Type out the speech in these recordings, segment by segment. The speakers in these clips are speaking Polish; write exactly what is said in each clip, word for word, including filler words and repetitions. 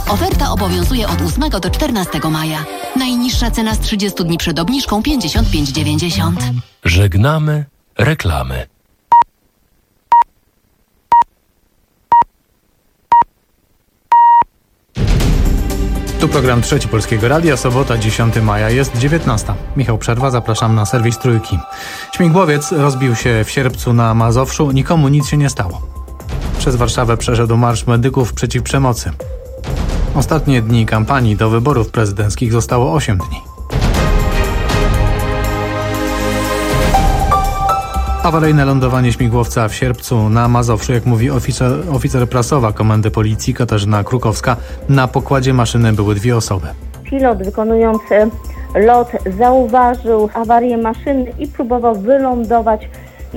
Oferta obowiązuje od ósmego do czternastego maja. Najniższa cena z trzydziestu dni przed obniżką pięćdziesiąt pięć dziewięćdziesiąt. Żegnamy reklamy. Tu program Trzeci Polskiego Radia, sobota dziesiątego maja, jest dziewiętnasta. Michał Przerwa, zapraszam na serwis Trójki. Śmigłowiec rozbił się w Sierpcu na Mazowszu, nikomu nic się nie stało. Przez Warszawę przeszedł marsz medyków przeciw przemocy. Ostatnie dni kampanii do wyborów prezydenckich zostało osiem dni. Awaryjne lądowanie śmigłowca w Sierpcu na Mazowszu, jak mówi oficer, oficer prasowa Komendy Policji Katarzyna Krukowska, na pokładzie maszyny były dwie osoby. Pilot wykonując lot zauważył awarię maszyny i próbował wylądować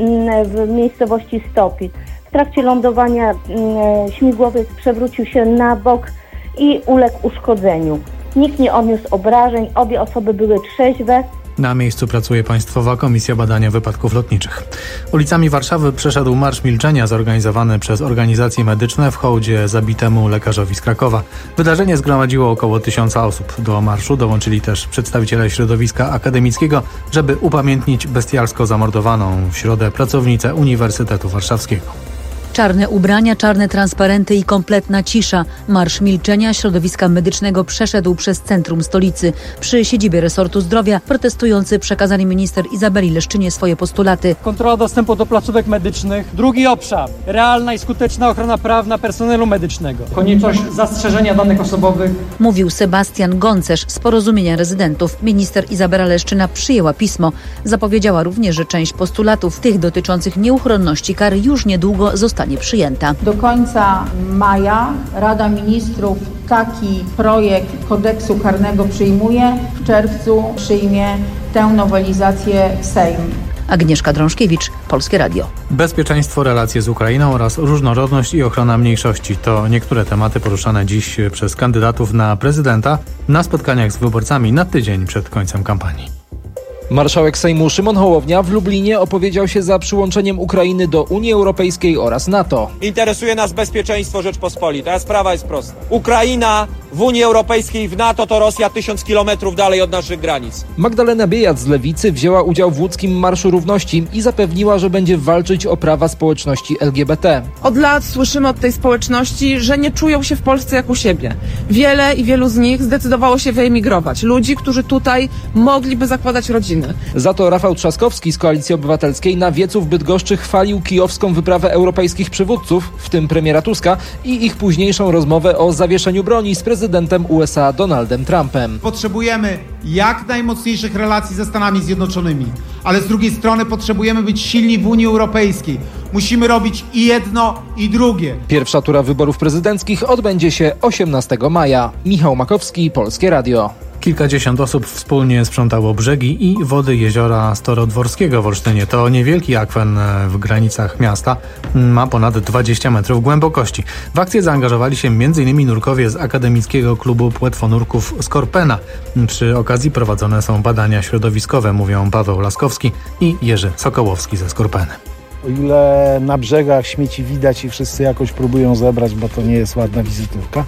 w miejscowości Stopit. W trakcie lądowania śmigłowiec przewrócił się na bok i uległ uszkodzeniu. Nikt nie odniósł obrażeń, obie osoby były trzeźwe. Na miejscu pracuje Państwowa Komisja Badania Wypadków Lotniczych. Ulicami Warszawy przeszedł Marsz Milczenia zorganizowany przez organizacje medyczne w hołdzie zabitemu lekarzowi z Krakowa. Wydarzenie zgromadziło około tysiąca osób. Do marszu dołączyli też przedstawiciele środowiska akademickiego, żeby upamiętnić bestialsko zamordowaną w środę pracownicę Uniwersytetu Warszawskiego. Czarne ubrania, czarne transparenty i kompletna cisza. Marsz Milczenia środowiska medycznego przeszedł przez centrum stolicy. Przy siedzibie resortu zdrowia protestujący przekazali minister Izabeli Leszczynie swoje postulaty. Kontrola dostępu do placówek medycznych. Drugi obszar. Realna i skuteczna ochrona prawna personelu medycznego. Konieczność zastrzeżenia danych osobowych. Mówił Sebastian Goncerz z Porozumienia Rezydentów. Minister Izabela Leszczyna przyjęła pismo. Zapowiedziała również, że część postulatów, tych dotyczących nieuchronności kary, już niedługo zostanie przyjęta. Do końca maja Rada Ministrów taki projekt kodeksu karnego przyjmuje. W czerwcu przyjmie tę nowelizację Sejm. Agnieszka Drążkiewicz, Polskie Radio. Bezpieczeństwo, relacje z Ukrainą oraz różnorodność i ochrona mniejszości to niektóre tematy poruszane dziś przez kandydatów na prezydenta na spotkaniach z wyborcami na tydzień przed końcem kampanii. Marszałek Sejmu Szymon Hołownia w Lublinie opowiedział się za przyłączeniem Ukrainy do Unii Europejskiej oraz NATO. Interesuje nas bezpieczeństwo Rzeczpospolitej, a sprawa jest prosta. Ukraina w Unii Europejskiej, w NATO to Rosja tysiąc kilometrów dalej od naszych granic. Magdalena Biejat z Lewicy wzięła udział w łódzkim Marszu Równości i zapewniła, że będzie walczyć o prawa społeczności L G B T. Od lat słyszymy od tej społeczności, że nie czują się w Polsce jak u siebie. Wiele i wielu z nich zdecydowało się wyemigrować. Ludzi, którzy tutaj mogliby zakładać rodziny. Za to Rafał Trzaskowski z Koalicji Obywatelskiej na wiecu w Bydgoszczy chwalił kijowską wyprawę europejskich przywódców, w tym premiera Tuska, i ich późniejszą rozmowę o zawieszeniu broni z prezydentem U S A Donaldem Trumpem. Potrzebujemy jak najmocniejszych relacji ze Stanami Zjednoczonymi, ale z drugiej strony potrzebujemy być silni w Unii Europejskiej. Musimy robić i jedno, i drugie. Pierwsza tura wyborów prezydenckich odbędzie się osiemnastego maja. Michał Makowski, Polskie Radio. Kilkadziesiąt osób wspólnie sprzątało brzegi i wody jeziora Starodworskiego w Olsztynie. To niewielki akwen w granicach miasta. Ma ponad dwadzieścia metrów głębokości. W akcję zaangażowali się m.in. nurkowie z Akademickiego Klubu Płetwonurków Skorpena. Przy okazji prowadzone są badania środowiskowe, mówią Paweł Laskowski i Jerzy Sokołowski ze Skorpeny. O ile na brzegach śmieci widać i wszyscy jakoś próbują zebrać, bo to nie jest ładna wizytówka,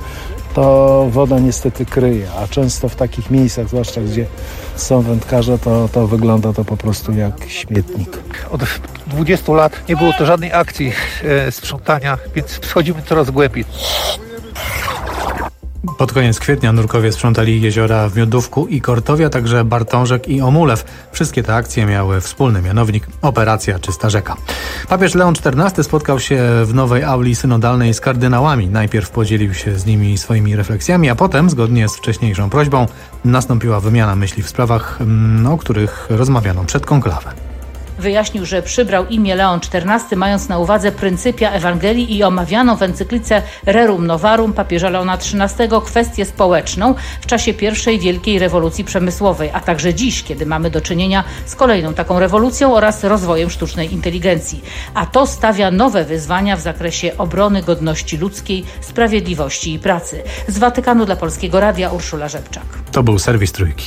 to woda niestety kryje, a często w takich miejscach, zwłaszcza gdzie są wędkarze, to, to wygląda to po prostu jak śmietnik. Od dwudziestu lat nie było to żadnej akcji e, sprzątania, więc schodzimy coraz głębiej. Pod koniec kwietnia nurkowie sprzątali jeziora w Miodówku i Kortowie, a także Bartążek i Omulew. Wszystkie te akcje miały wspólny mianownik – Operacja Czysta Rzeka. Papież Leon czternasty spotkał się w nowej auli synodalnej z kardynałami. Najpierw podzielił się z nimi swoimi refleksjami, a potem, zgodnie z wcześniejszą prośbą, nastąpiła wymiana myśli w sprawach, o których rozmawiano przed konklawem. Wyjaśnił, że przybrał imię Leon czternasty, mając na uwadze pryncypia Ewangelii i omawianą w encyklice Rerum Novarum papieża Leona trzynastego kwestię społeczną w czasie pierwszej wielkiej rewolucji przemysłowej, a także dziś, kiedy mamy do czynienia z kolejną taką rewolucją oraz rozwojem sztucznej inteligencji. A to stawia nowe wyzwania w zakresie obrony godności ludzkiej, sprawiedliwości i pracy. Z Watykanu dla Polskiego Radia Urszula Rzepczak. To był serwis Trójki.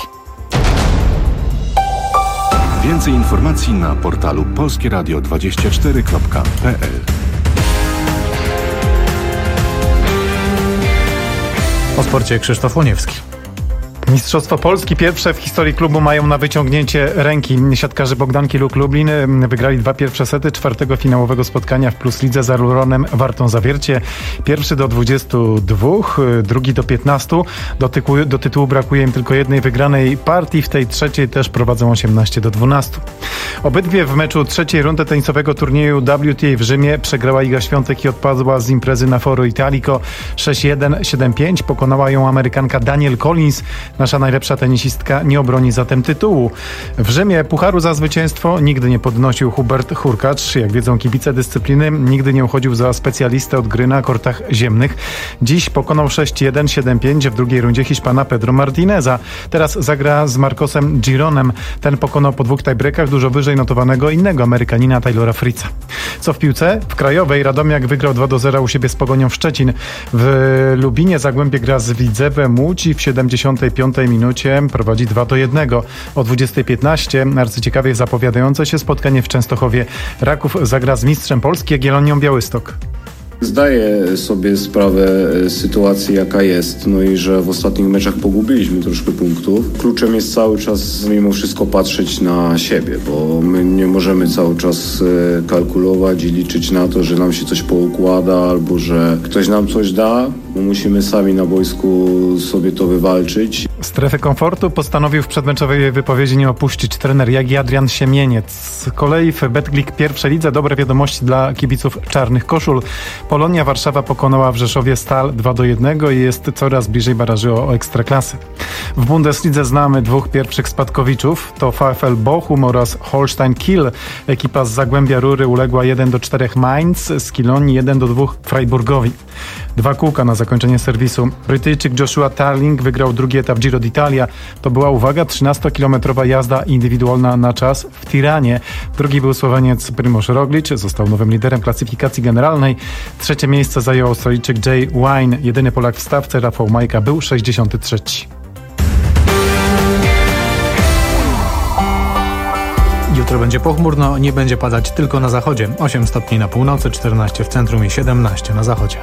Więcej informacji na portalu polskie radio dwadzieścia cztery kropka p l. O sporcie Krzysztof Łoniewski. Mistrzostwo Polski pierwsze w historii klubu mają na wyciągnięcie ręki. Siatkarze Bogdanki Luk Lublin wygrali dwa pierwsze sety czwartego finałowego spotkania w Plus Lidze z Aluronem Wartą Zawiercie. Pierwszy do dwudziestu dwóch, drugi do piętnastu. Do, tyku, do tytułu brakuje im tylko jednej wygranej partii. W tej trzeciej też prowadzą osiemnaście do dwunastu. Obydwie w meczu trzeciej rundy tenisowego turnieju W T A w Rzymie przegrała Iga Świątek i odpadła z imprezy na Foro Italico sześć jeden, siedem pięć. Pokonała ją Amerykanka Danielle Collins. Nasza najlepsza tenisistka nie obroni zatem tytułu. W Rzymie pucharu za zwycięstwo nigdy nie podnosił Hubert Hurkacz. Jak wiedzą kibice dyscypliny, nigdy nie uchodził za specjalistę od gry na kortach ziemnych. Dziś pokonał sześć jeden, siedem pięć w drugiej rundzie Hiszpana Pedro Martineza. Teraz zagra z Marcosem Gironem. Ten pokonał po dwóch tiebreakach dużo wyżej notowanego innego Amerykanina Taylora Fritza. Co w piłce? W Krajowej Radomiak wygrał dwa do zera u siebie z Pogonią w Szczecin. W Lubinie Zagłębie gra z Widzewem Łódź i w siedemdziesiątej piątej minucie prowadzi dwa do jednego. O dwudziestej piętnaście arcyciekawie zapowiadające się spotkanie w Częstochowie. Raków zagra z mistrzem Polski Jagiellonią Białystok. Zdaję sobie sprawę z sytuacji, jaka jest, no i że w ostatnich meczach pogubiliśmy troszkę punktów. Kluczem jest cały czas mimo wszystko patrzeć na siebie, bo my nie możemy cały czas kalkulować i liczyć na to, że nam się coś poukłada albo że ktoś nam coś da, bo musimy sami na boisku sobie to wywalczyć. Strefy komfortu postanowił w przedmeczowej wypowiedzi nie opuścić trener Jagi Adrian Siemieniec. Z kolei w Betclic pierwszej lidze dobre wiadomości dla kibiców czarnych koszul. Polonia Warszawa pokonała w Rzeszowie Stal dwa do jednego i jest coraz bliżej baraży o, o Ekstraklasy. W Bundeslidze znamy dwóch pierwszych spadkowiczów. To VfL Bochum oraz Holstein Kiel. Ekipa z Zagłębia Rury uległa jeden do czterech Mainz, z Kilonii jeden do dwóch Freiburgowi. Dwa kółka na zakończenie serwisu. Brytyjczyk Joshua Tarling wygrał drugi etap Giro d'Italia. To była, uwaga, trzynastokilometrowa jazda indywidualna na czas w Tiranie. Drugi był Słoweniec Primož Roglič, został nowym liderem klasyfikacji generalnej. Trzecie miejsce zajął Australijczyk Jay Wine. Jedyny Polak w stawce, Rafał Majka, był sześćdziesiąty trzeci. Jutro będzie pochmurno, nie będzie padać tylko na zachodzie. osiem stopni na północy, czternaście w centrum i siedemnaście na zachodzie.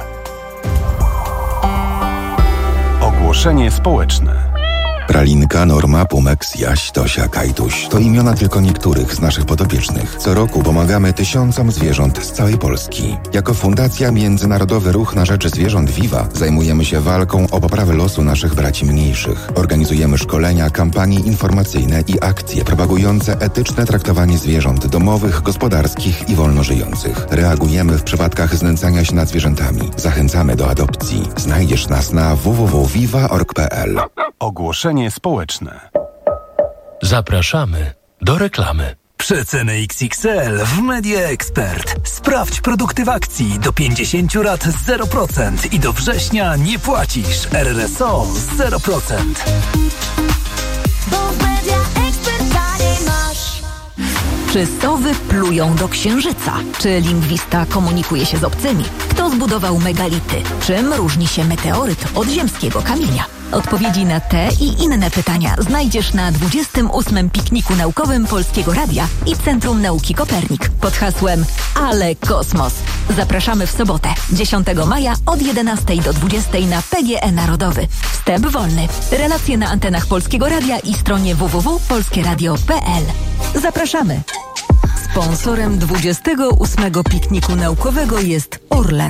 Ogłoszenie społeczne. Pralinka, Norma, Pumex, Jaś, Tosia, Kajtuś. To imiona tylko niektórych z naszych podopiecznych. Co roku pomagamy tysiącom zwierząt z całej Polski. Jako Fundacja Międzynarodowy Ruch na Rzecz Zwierząt Viva zajmujemy się walką o poprawę losu naszych braci mniejszych. Organizujemy szkolenia, kampanie informacyjne i akcje propagujące etyczne traktowanie zwierząt domowych, gospodarskich i wolnożyjących. Reagujemy w przypadkach znęcania się nad zwierzętami. Zachęcamy do adopcji. Znajdziesz nas na w w w kropka viva kropka org kropka p l. Ogłoszenie społeczne. Zapraszamy do reklamy. Przeceny X X L w Media Expert. Sprawdź produkty w akcji do pięćdziesiąt lat zero procent i do września nie płacisz. R R S O zero procent. Czy sowy plują do księżyca? Czy lingwista komunikuje się z obcymi? Kto zbudował megality? Czym różni się meteoryt od ziemskiego kamienia? Odpowiedzi na te i inne pytania znajdziesz na dwudziestym ósmym pikniku naukowym Polskiego Radia i Centrum Nauki Kopernik pod hasłem Ale Kosmos. Zapraszamy w sobotę, dziesiątego maja od jedenastej do dwudziestej na P G E Narodowy. Wstęp wolny. Relacje na antenach Polskiego Radia i stronie w w w kropka polskie radio kropka p l. Zapraszamy. Sponsorem dwudziestego ósmego pikniku naukowego jest Orlen.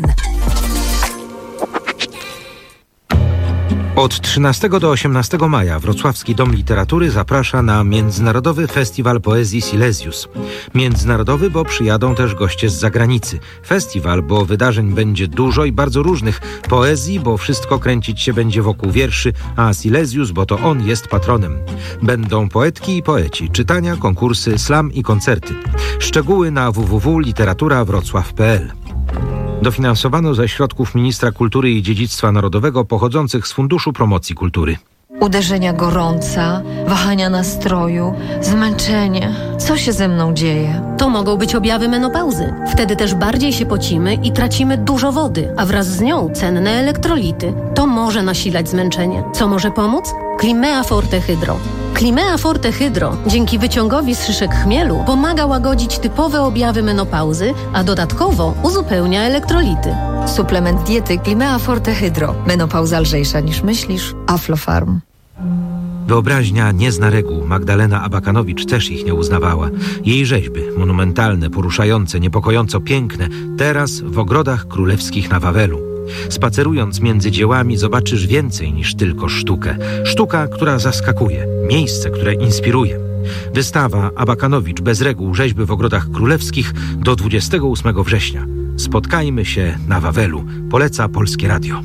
Od trzynastego do osiemnastego maja Wrocławski Dom Literatury zaprasza na Międzynarodowy Festiwal Poezji Silesius. Międzynarodowy, bo przyjadą też goście z zagranicy. Festiwal, bo wydarzeń będzie dużo i bardzo różnych. Poezji, bo wszystko kręcić się będzie wokół wierszy, a Silesius, bo to on jest patronem. Będą poetki i poeci, czytania, konkursy, slam i koncerty. Szczegóły na w w w kropka literatura wrocław kropka p l. Dofinansowano ze środków Ministra Kultury i Dziedzictwa Narodowego pochodzących z Funduszu Promocji Kultury. Uderzenia gorąca, wahania nastroju, zmęczenie. Co się ze mną dzieje? To mogą być objawy menopauzy. Wtedy też bardziej się pocimy i tracimy dużo wody, a wraz z nią cenne elektrolity. To może nasilać zmęczenie. Co może pomóc? Climea Forte Hydro. Climea Forte Hydro dzięki wyciągowi z szyszek chmielu pomaga łagodzić typowe objawy menopauzy, a dodatkowo uzupełnia elektrolity. Suplement diety Climea Forte Hydro. Menopauza lżejsza niż myślisz. Aflofarm. Wyobraźnia nie zna reguł. Magdalena Abakanowicz też ich nie uznawała. Jej rzeźby, monumentalne, poruszające, niepokojąco piękne, teraz w ogrodach królewskich na Wawelu. Spacerując między dziełami zobaczysz więcej niż tylko sztukę. Sztuka, która zaskakuje. Miejsce, które inspiruje. Wystawa Abakanowicz bez reguł, rzeźby w ogrodach królewskich do dwudziestego ósmego września. Spotkajmy się na Wawelu. Poleca Polskie Radio.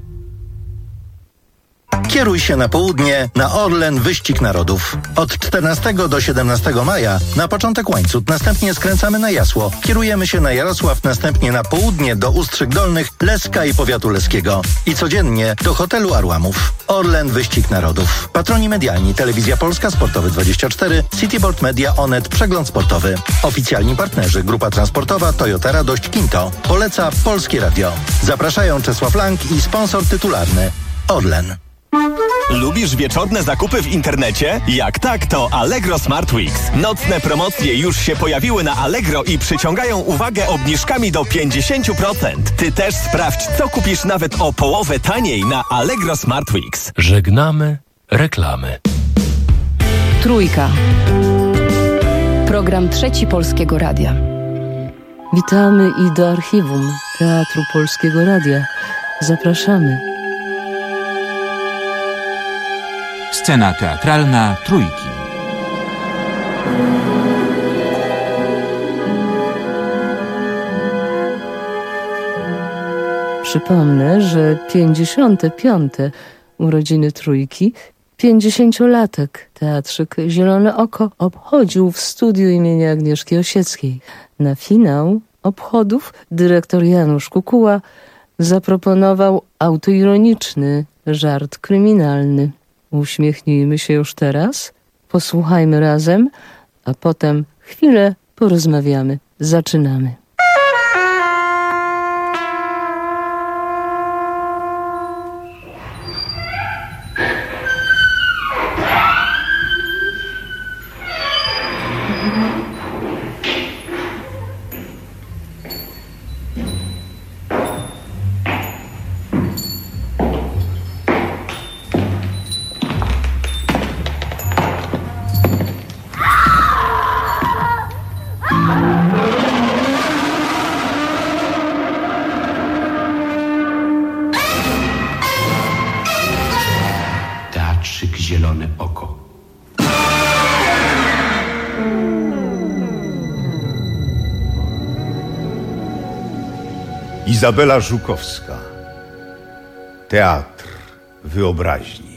Kieruj się na południe na Orlen Wyścig Narodów. Od czternastego do siedemnastego maja na początek Łańcut, następnie skręcamy na Jasło. Kierujemy się na Jarosław, następnie na południe do Ustrzyk Dolnych, Leska i powiatu leskiego. I codziennie do hotelu Arłamów. Orlen Wyścig Narodów. Patroni medialni: Telewizja Polska, Sportowy dwadzieścia cztery, Cityboard Media, Onet, Przegląd Sportowy. Oficjalni partnerzy: Grupa Transportowa, Toyota Radość, Kinto. Poleca Polskie Radio. Zapraszają Czesław Lang i sponsor tytularny Orlen. Lubisz wieczorne zakupy w internecie? Jak tak, to Allegro Smart Weeks. Nocne promocje już się pojawiły na Allegro i przyciągają uwagę obniżkami do pięćdziesiąt procent. Ty też sprawdź, co kupisz nawet o połowę taniej na Allegro Smart Weeks. Żegnamy reklamy. Trójka. Program Trzeci Polskiego Radia. Witamy i do archiwum Teatru Polskiego Radia. Zapraszamy. Scena teatralna Trójki. Przypomnę, że pięćdziesiąte piąte urodziny Trójki, pięćdziesięciolatek Teatrzyk Zielone Oko obchodził w studiu imienia Agnieszki Osieckiej. Na finał obchodów dyrektor Janusz Kukuła zaproponował autoironiczny żart kryminalny. Uśmiechnijmy się już teraz, posłuchajmy razem, a potem chwilę porozmawiamy. Zaczynamy. Zielone Oko. Izabela Żukowska. Teatr wyobraźni.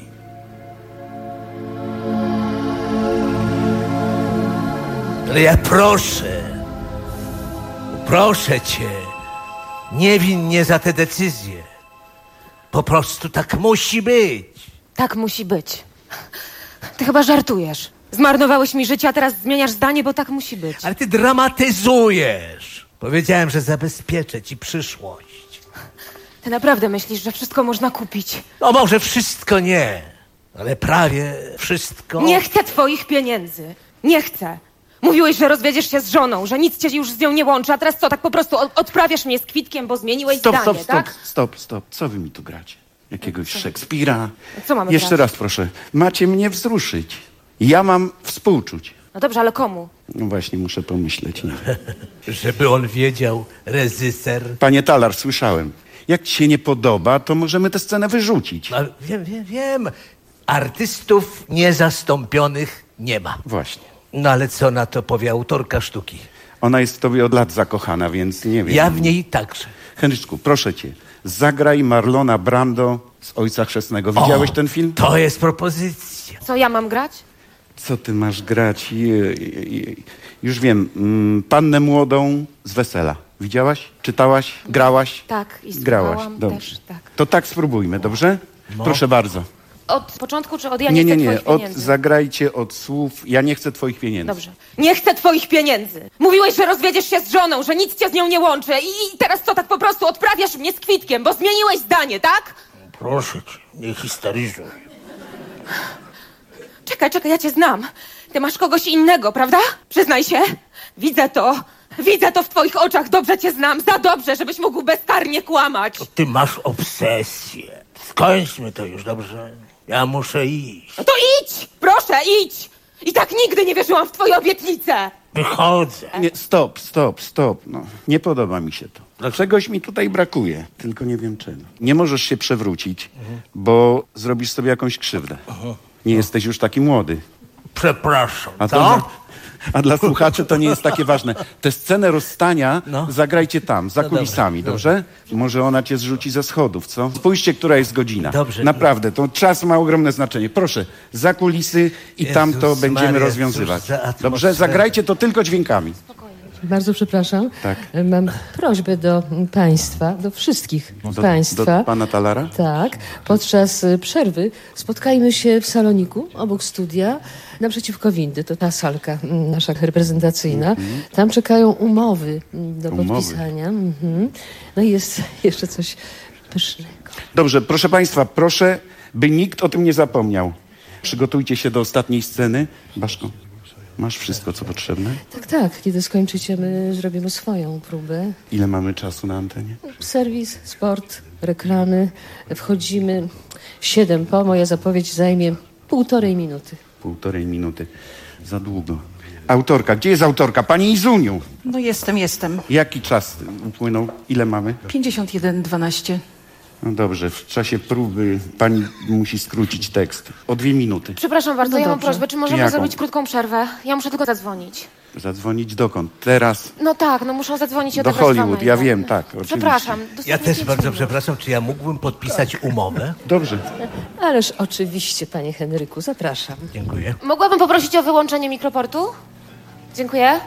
Ale ja proszę, proszę cię, nie win mnie za te decyzje. Po prostu tak musi być. Tak musi być. Ty chyba żartujesz. Zmarnowałeś mi życie, a teraz zmieniasz zdanie, bo tak musi być. Ale ty dramatyzujesz. Powiedziałem, że zabezpieczę ci przyszłość. Ty naprawdę myślisz, że wszystko można kupić? No może wszystko nie, ale prawie wszystko. Nie chcę twoich pieniędzy. Nie chcę. Mówiłeś, że rozwiedziesz się z żoną, że nic cię już z nią nie łączy, a teraz co, tak po prostu odprawiasz mnie z kwitkiem, bo zmieniłeś stop, zdanie, stop, tak? Stop, stop, stop. Co wy mi tu gracie? Jakiegoś Szekspira? Co mamy Jeszcze grać? raz proszę. Macie mnie wzruszyć. Ja mam współczuć. No dobrze, ale komu? No właśnie, muszę pomyśleć. Nie wiem. Żeby on wiedział, reżyser. Panie Talar, słyszałem. Jak ci się nie podoba, to możemy tę scenę wyrzucić. No, wiem, wiem, wiem. Artystów niezastąpionych nie ma. Właśnie. No ale co na to powie autorka sztuki? Ona jest w tobie od lat zakochana, więc nie wiem. Ja w niej także. Henryczku, proszę cię, zagraj Marlona Brando z Ojca Chrzestnego. Widziałeś O, ten film? To jest propozycja. Co ja mam grać? Co ty masz grać? Je, je, je. Już wiem, mm, Pannę Młodą z Wesela. Widziałaś? Czytałaś? Grałaś? Tak, i Grałaś, słuchałam dobrze. też, tak. To tak spróbujmy, dobrze? No. Proszę bardzo. Od początku, czy od ja nie, nie, nie, chcę nie. twoich Od, pieniędzy? zagrajcie od słów ja nie chcę twoich pieniędzy. Dobrze. Nie chcę twoich pieniędzy. Mówiłeś, że rozwiedziesz się z żoną, że nic cię z nią nie łączy i, i teraz co, tak po prostu odprawiasz mnie z kwitkiem, bo zmieniłeś zdanie, tak? Proszę cię, nie histeryzuj. Czekaj, czekaj, ja cię znam. Ty masz kogoś innego, prawda? Przyznaj się. Widzę to. Widzę to w twoich oczach, dobrze cię znam, za dobrze, żebyś mógł bezkarnie kłamać. Ty masz obsesję. Skończmy to już, dobrze? Ja muszę iść. No to idź! Proszę, idź! I tak nigdy nie wierzyłam w twoje obietnice. Wychodzę. Nie, stop, stop, stop. No, nie podoba mi się to. Czegoś mi tutaj brakuje, tylko nie wiem czego. Nie możesz się przewrócić, mhm. bo zrobisz sobie jakąś krzywdę. Mhm. Nie no. jesteś już taki młody. Przepraszam, a co? To, a dla słuchaczy to nie jest takie ważne. Tę scenę rozstania no. zagrajcie tam, za no kulisami, dobrze, dobrze? dobrze? Może ona cię zrzuci ze schodów, co? Spójrzcie, która jest godzina. Dobrze. Naprawdę, to czas ma ogromne znaczenie. Proszę, za kulisy i Jezus tam to będziemy Maria, rozwiązywać. Dobrze? Zagrajcie to tylko dźwiękami. Bardzo przepraszam. Tak. Mam prośbę do państwa, do wszystkich do, państwa. Do pana Talara? Tak. Podczas przerwy spotkajmy się w saloniku obok studia, naprzeciwko windy. To ta salka nasza reprezentacyjna. Mm-hmm. Tam czekają umowy do umowy. podpisania. Mm-hmm. No i jest jeszcze coś pysznego. Dobrze, proszę państwa, proszę, by nikt o tym nie zapomniał. Przygotujcie się do ostatniej sceny. Baszko. Masz wszystko, co potrzebne? Tak, tak. Kiedy skończycie, my zrobimy swoją próbę. Ile mamy czasu na antenie? Serwis, sport, reklamy. Wchodzimy siedem po. Moja zapowiedź zajmie półtorej minuty. Półtorej minuty. Za długo. Autorka. Gdzie jest autorka? Pani Izuniu. No jestem, jestem. Jaki czas upłynął? Ile mamy? pięćdziesiąt jeden dwanaście. No dobrze, w czasie próby pani musi skrócić tekst o dwie minuty. Przepraszam bardzo, no ja dobrze. mam prośbę, czy możemy Jaką? zrobić krótką przerwę? Ja muszę tylko zadzwonić. Zadzwonić dokąd? Teraz? No tak, no muszą zadzwonić i do odebrać Hollywood, ja wiem, tak, oczywiście. Przepraszam. Ja też bardzo minut. przepraszam, czy ja mógłbym podpisać umowę? Dobrze. Ależ oczywiście, panie Henryku, zapraszam. Dziękuję. Mogłabym poprosić o wyłączenie mikroportu? Dziękuję.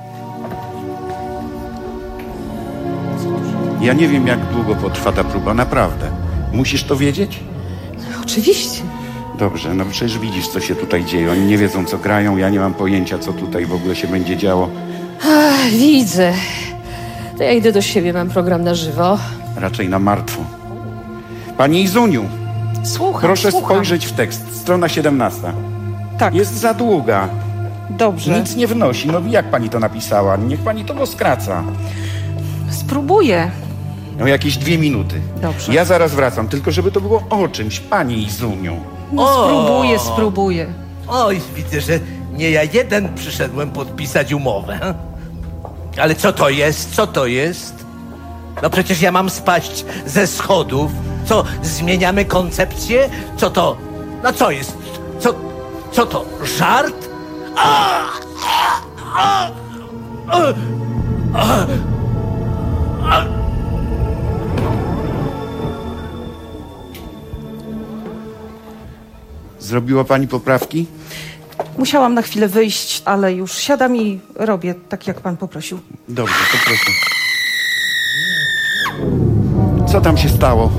Ja nie wiem, jak długo potrwa ta próba, naprawdę. Musisz to wiedzieć? No, oczywiście. Dobrze, no przecież widzisz, co się tutaj dzieje. Oni nie wiedzą, co grają, ja nie mam pojęcia, co tutaj w ogóle się będzie działo. Ach, widzę. To ja idę do siebie, mam program na żywo. Raczej na martwo. Pani Izuniu. Słucham, Proszę słucham. spojrzeć w tekst, strona siedemnasta. Tak. Jest za długa. Dobrze. Nic nie wnosi. No jak pani to napisała? Niech pani to skraca. Spróbuję. No jakieś dwie minuty. Dobrze. Ja zaraz wracam, tylko żeby to było o czymś, pani Izuniu. No o! Spróbuję, spróbuję. Oj, widzę, że nie ja jeden przyszedłem podpisać umowę. Ale co to jest? Co to jest? No przecież ja mam spaść ze schodów. Co, zmieniamy koncepcję? Co to? No co jest? Co, co to? Żart? A! A! A! A! A! Zrobiła pani poprawki? Musiałam na chwilę wyjść, ale już siadam i robię tak, jak pan poprosił. Dobrze, to proszę. Co tam się stało?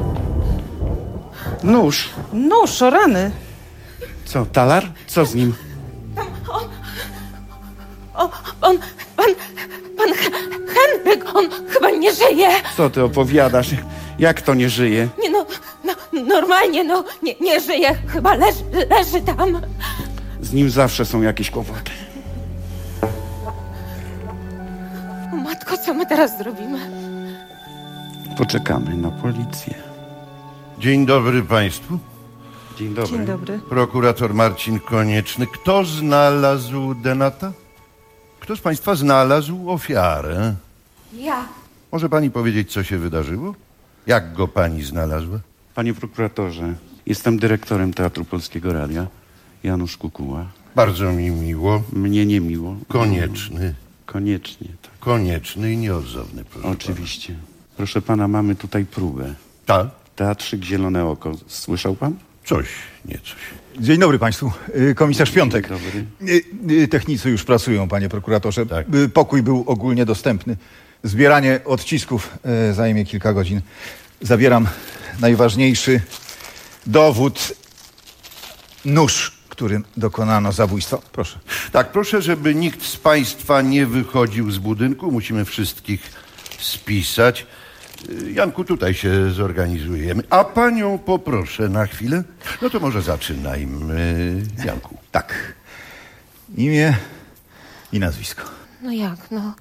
Nóż. Nóż, o rany. Co, Talar? Co z nim? On, on, on, pan, pan Henryk, on chyba nie żyje. Co ty opowiadasz? Jak to nie żyje? Nie no, no normalnie, no, nie, nie żyje. Chyba leży, leży tam. Z nim zawsze są jakieś kłopoty. O matko, co my teraz zrobimy? Poczekamy na policję. Dzień dobry państwu. Dzień dobry. Dzień dobry. Prokurator Marcin Konieczny. Kto znalazł Denata? Kto z państwa znalazł ofiarę? Ja. Może pani powiedzieć, co się wydarzyło? Jak go pani znalazła? Panie prokuratorze, jestem dyrektorem Teatru Polskiego Radia. Janusz Kukuła. Bardzo mi miło. Mnie nie miło. Konieczny. Koniecznie, tak. Konieczny i nieodzowny, proszę Oczywiście. Pana. Proszę pana, mamy tutaj próbę. Tak? Teatrzyk Zielone Oko. Słyszał pan? Coś, nie coś. Dzień dobry państwu. Komisarz Piątek. Dzień dobry. Technicy już pracują, panie prokuratorze. Tak. Pokój był ogólnie dostępny. Zbieranie odcisków zajmie kilka godzin. Zabieram najważniejszy dowód. Nóż, którym dokonano zabójstwa. Proszę. Tak, proszę, żeby nikt z państwa nie wychodził z budynku. Musimy wszystkich spisać. Janku, tutaj się zorganizujemy. A panią poproszę na chwilę. No to może zaczynajmy. Janku. Tak. Imię i nazwisko. No jak, no...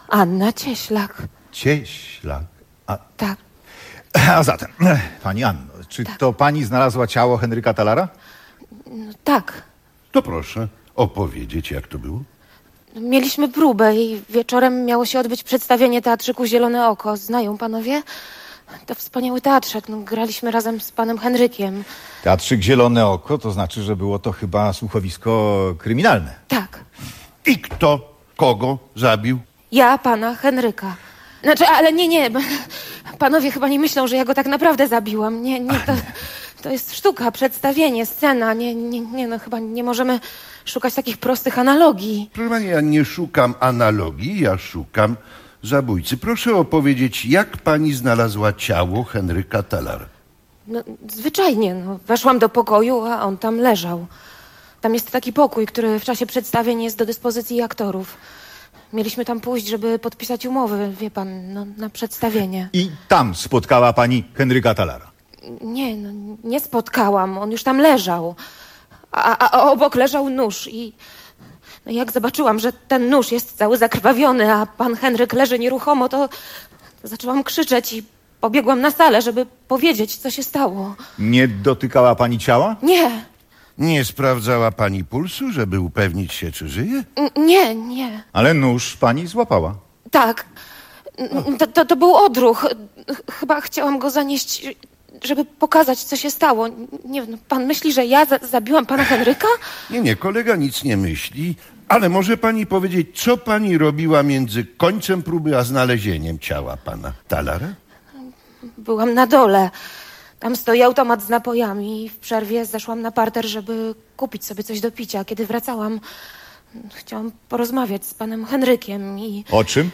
Anna Cieślak. Cieślak? A, Tak. a zatem, pani Anno, czy to pani znalazła ciało Henryka Talara? No, tak. To proszę opowiedzieć, jak to było. Mieliśmy próbę i wieczorem miało się odbyć przedstawienie teatrzyku Zielone Oko. Znają panowie? To wspaniały teatrzek. No, graliśmy razem z panem Henrykiem. Teatrzyk Zielone Oko, to znaczy, że było to chyba słuchowisko kryminalne. Tak. I kto kogo zabił? Ja pana Henryka. Znaczy, ale nie, nie. Panowie chyba nie myślą, że ja go tak naprawdę zabiłam. Nie, nie, to, to jest sztuka, przedstawienie, scena. Nie, nie, nie, no chyba nie możemy szukać takich prostych analogii. Proszę pani, ja nie szukam analogii, ja szukam zabójcy. Proszę opowiedzieć, jak pani znalazła ciało Henryka Talara? No, zwyczajnie, no. Weszłam do pokoju, a on tam leżał. Tam jest taki pokój, który w czasie przedstawień jest do dyspozycji aktorów. Mieliśmy tam pójść, żeby podpisać umowy, wie pan, no, na przedstawienie. I tam spotkała pani Henryka Talara? Nie, no, nie spotkałam. On już tam leżał. A, a, a obok leżał nóż i... No, jak zobaczyłam, że ten nóż jest cały zakrwawiony, a pan Henryk leży nieruchomo, to, to zaczęłam krzyczeć i pobiegłam na salę, żeby powiedzieć, co się stało. Nie dotykała pani ciała? Nie. Nie sprawdzała pani pulsu, żeby upewnić się, czy żyje? N- nie, nie. Ale nóż pani złapała? Tak. N- To, to, to był odruch. Ch- Chyba chciałam go zanieść, żeby pokazać, co się stało. Nie wiem, pan myśli, że ja za- zabiłam pana Henryka? Nie, nie, kolega nic nie myśli, ale może pani powiedzieć, co pani robiła między końcem próby a znalezieniem ciała pana Talara? Byłam na dole. Tam stoi automat z napojami i w przerwie zeszłam na parter, żeby kupić sobie coś do picia. Kiedy wracałam, chciałam porozmawiać z panem Henrykiem i... O czym?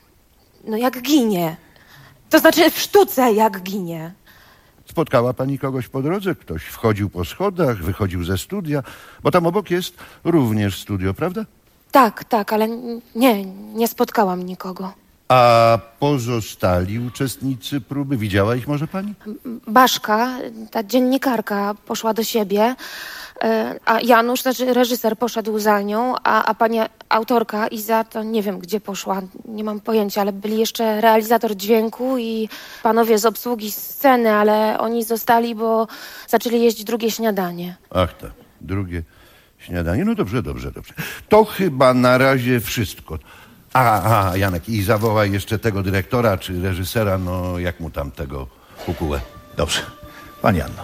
No jak ginie. To znaczy w sztuce jak ginie. Spotkała pani kogoś po drodze? Ktoś wchodził po schodach, wychodził ze studia? Bo tam obok jest również studio, prawda? Tak, tak, ale nie, nie spotkałam nikogo. A pozostali uczestnicy próby, widziała ich może pani? Baszka, ta dziennikarka, poszła do siebie, e, a Janusz, znaczy reżyser, poszedł za nią, a, a pani autorka Iza, to nie wiem, gdzie poszła, nie mam pojęcia, ale byli jeszcze realizator dźwięku i panowie z obsługi sceny, ale oni zostali, bo zaczęli jeść drugie śniadanie. Ach tak, drugie śniadanie. No dobrze, dobrze, dobrze. To chyba na razie wszystko. A, a, Janek, i zawołaj jeszcze tego dyrektora czy reżysera, no jak mu tam tego kukułę. Dobrze. Pani Anno.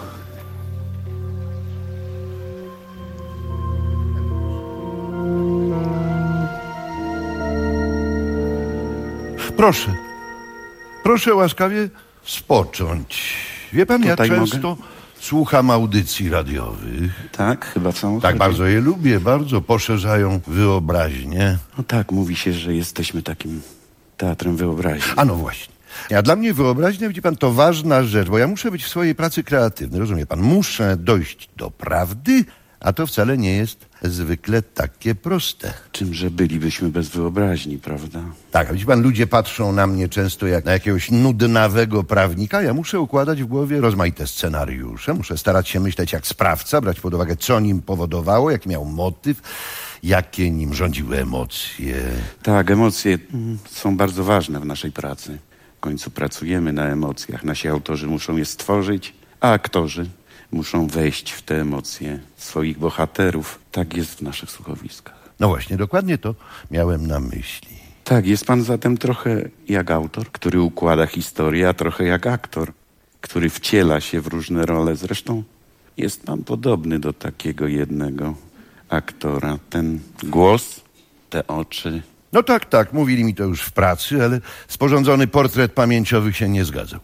Proszę, proszę łaskawie spocząć. Wie pan, Tutaj ja często mogę? słucham audycji radiowych. Tak, chyba w samochodzie. Tak, bardzo je lubię, bardzo poszerzają wyobraźnię. No tak, mówi się, że jesteśmy takim teatrem wyobraźni. A no właśnie. A dla mnie wyobraźnia, widzi pan, to ważna rzecz, bo ja muszę być w swojej pracy kreatywny, rozumie pan? Muszę dojść do prawdy, a to wcale nie jest zwykle takie proste. Czymże bylibyśmy bez wyobraźni, prawda? Tak, a widzi pan, ludzie patrzą na mnie często jak na jakiegoś nudnawego prawnika. Ja muszę układać w głowie rozmaite scenariusze, muszę starać się myśleć jak sprawca, brać pod uwagę, co nim powodowało, jaki miał motyw, jakie nim rządziły emocje. Tak, emocje mm, są bardzo ważne w naszej pracy. W końcu pracujemy na emocjach. Nasi autorzy muszą je stworzyć, a aktorzy muszą wejść w te emocje swoich bohaterów. Tak jest w naszych słuchowiskach. No właśnie, dokładnie to miałem na myśli. Tak, jest pan zatem trochę jak autor, który układa historię, a trochę jak aktor, który wciela się w różne role. Zresztą jest pan podobny do takiego jednego aktora. Ten głos, te oczy. No tak, tak, mówili mi to już w pracy, ale sporządzony portret pamięciowy się nie zgadzał.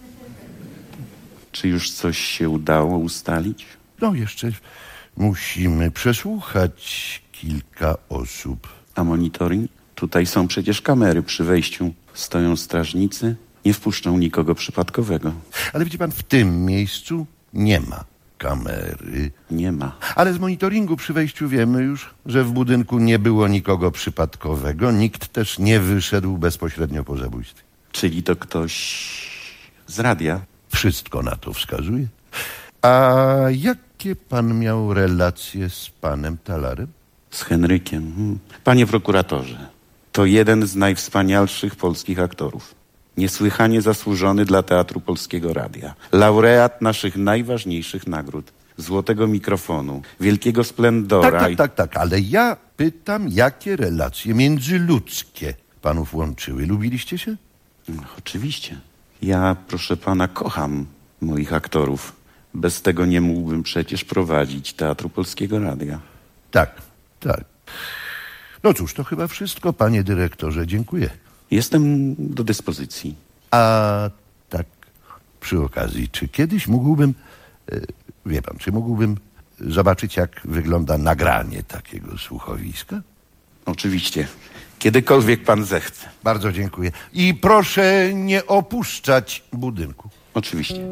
Czy już coś się udało ustalić? No jeszcze musimy przesłuchać kilka osób. A monitoring? Tutaj są przecież kamery. Przy wejściu stoją strażnicy. Nie wpuszczą nikogo przypadkowego. Ale widzi pan, w tym miejscu nie ma kamery. Nie ma. Ale z monitoringu przy wejściu wiemy już, że w budynku nie było nikogo przypadkowego. Nikt też nie wyszedł bezpośrednio po zabójstwie. Czyli to ktoś z radia? Wszystko na to wskazuje. A jakie pan miał relacje z panem Talarem? Z Henrykiem. Panie prokuratorze, To jeden z najwspanialszych polskich aktorów. Niesłychanie zasłużony dla Teatru Polskiego Radia. Laureat naszych najważniejszych nagród. Złotego mikrofonu, wielkiego splendora. Tak, tak, tak, tak, ale ja pytam, jakie relacje międzyludzkie panów łączyły. Lubiliście się? No, oczywiście. Ja, proszę pana, kocham moich aktorów. Bez tego nie mógłbym przecież prowadzić Teatru Polskiego Radia. Tak, tak. No cóż, to chyba wszystko, panie dyrektorze. Dziękuję. Jestem do dyspozycji. A tak przy okazji, czy kiedyś mógłbym, wie pan, czy mógłbym zobaczyć, jak wygląda nagranie takiego słuchowiska? Oczywiście. Kiedykolwiek pan zechce. Bardzo dziękuję. I proszę nie opuszczać budynku. Oczywiście.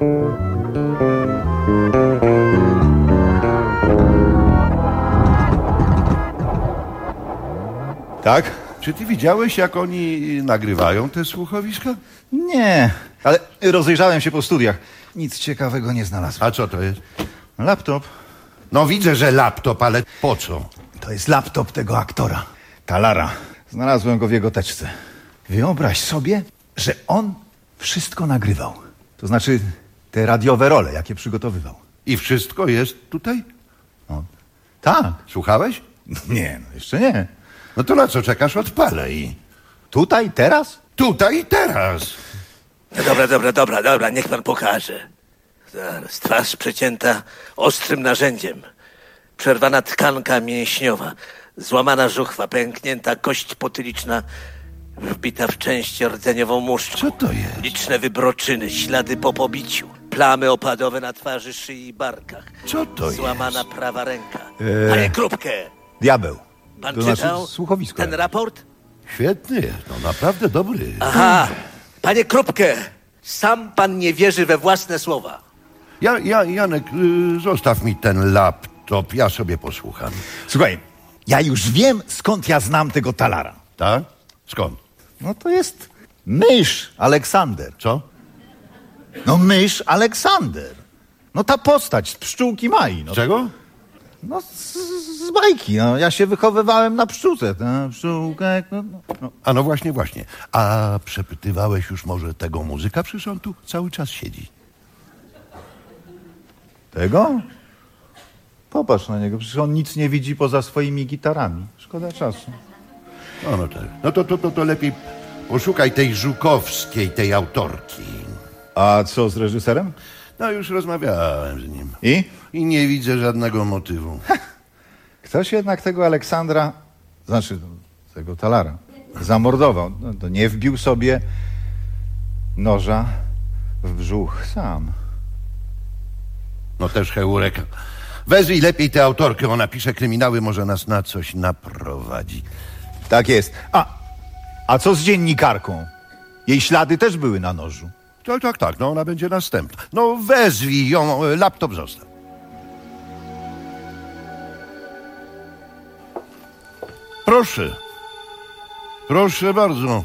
Tak? Czy ty widziałeś, jak oni nagrywają te słuchowiska? Nie, ale rozejrzałem się po studiach. Nic ciekawego nie znalazłem. A co to jest? Laptop. No widzę, że laptop, ale po co? To jest laptop tego aktora, Talara. Znalazłem go w jego teczce. Wyobraź sobie, że on wszystko nagrywał. To znaczy te radiowe role, jakie przygotowywał. I wszystko jest tutaj? No, tak. Słuchałeś? Nie, no jeszcze nie. No to na co czekasz? Odpalę i... Tutaj, teraz? Tutaj i teraz. No dobra, dobra, dobra, dobra, niech pan pokaże. Zaraz, twarz przecięta ostrym narzędziem. Przerwana tkanka mięśniowa. Złamana żuchwa, pęknięta kość potyliczna, wbita w część rdzeniową muszczką. Co to jest? Liczne wybroczyny, ślady po pobiciu. Plamy opadowe na twarzy, szyi i barkach. Co to Złamana jest? prawa ręka. Eee, Panie Krupkę! Diabeł. Pan to czytał znaczy słuchowisko. ten raport? Świetny jest, no naprawdę dobry. Aha, panie Krupkę, sam pan nie wierzy we własne słowa. Ja, ja, Janek, y, zostaw mi ten laptop, ja sobie posłucham. Słuchaj, ja już wiem, skąd ja znam tego Talara. Tak? Skąd? No to jest mysz Aleksander. Co? No mysz Aleksander. No ta postać z Pszczółki Mai. No. Czego? No z, z bajki, no. Ja się wychowywałem na pszczółce. Na pszczółkę, no, no. A no właśnie, właśnie. A przepytywałeś już może tego muzyka? Przecież on tu cały czas siedzi. Tego? Popatrz na niego, przecież on nic nie widzi poza swoimi gitarami. Szkoda czasu. No, no tak. No to, to, to, to lepiej poszukaj tej Żukowskiej, tej autorki. A co z reżyserem? No już rozmawiałem z nim. I? I nie widzę żadnego motywu. Ktoś jednak tego Aleksandra, znaczy tego Talara, zamordował. No, to nie wbił sobie noża w brzuch sam. No też heureka. Wezwij lepiej tę autorkę, ona pisze kryminały, może nas na coś naprowadzi. Tak jest. A, a co z dziennikarką? Jej ślady też były na nożu. Tak, tak, tak, no ona będzie następna. No wezwij ją, laptop zostaw. Proszę. Proszę bardzo.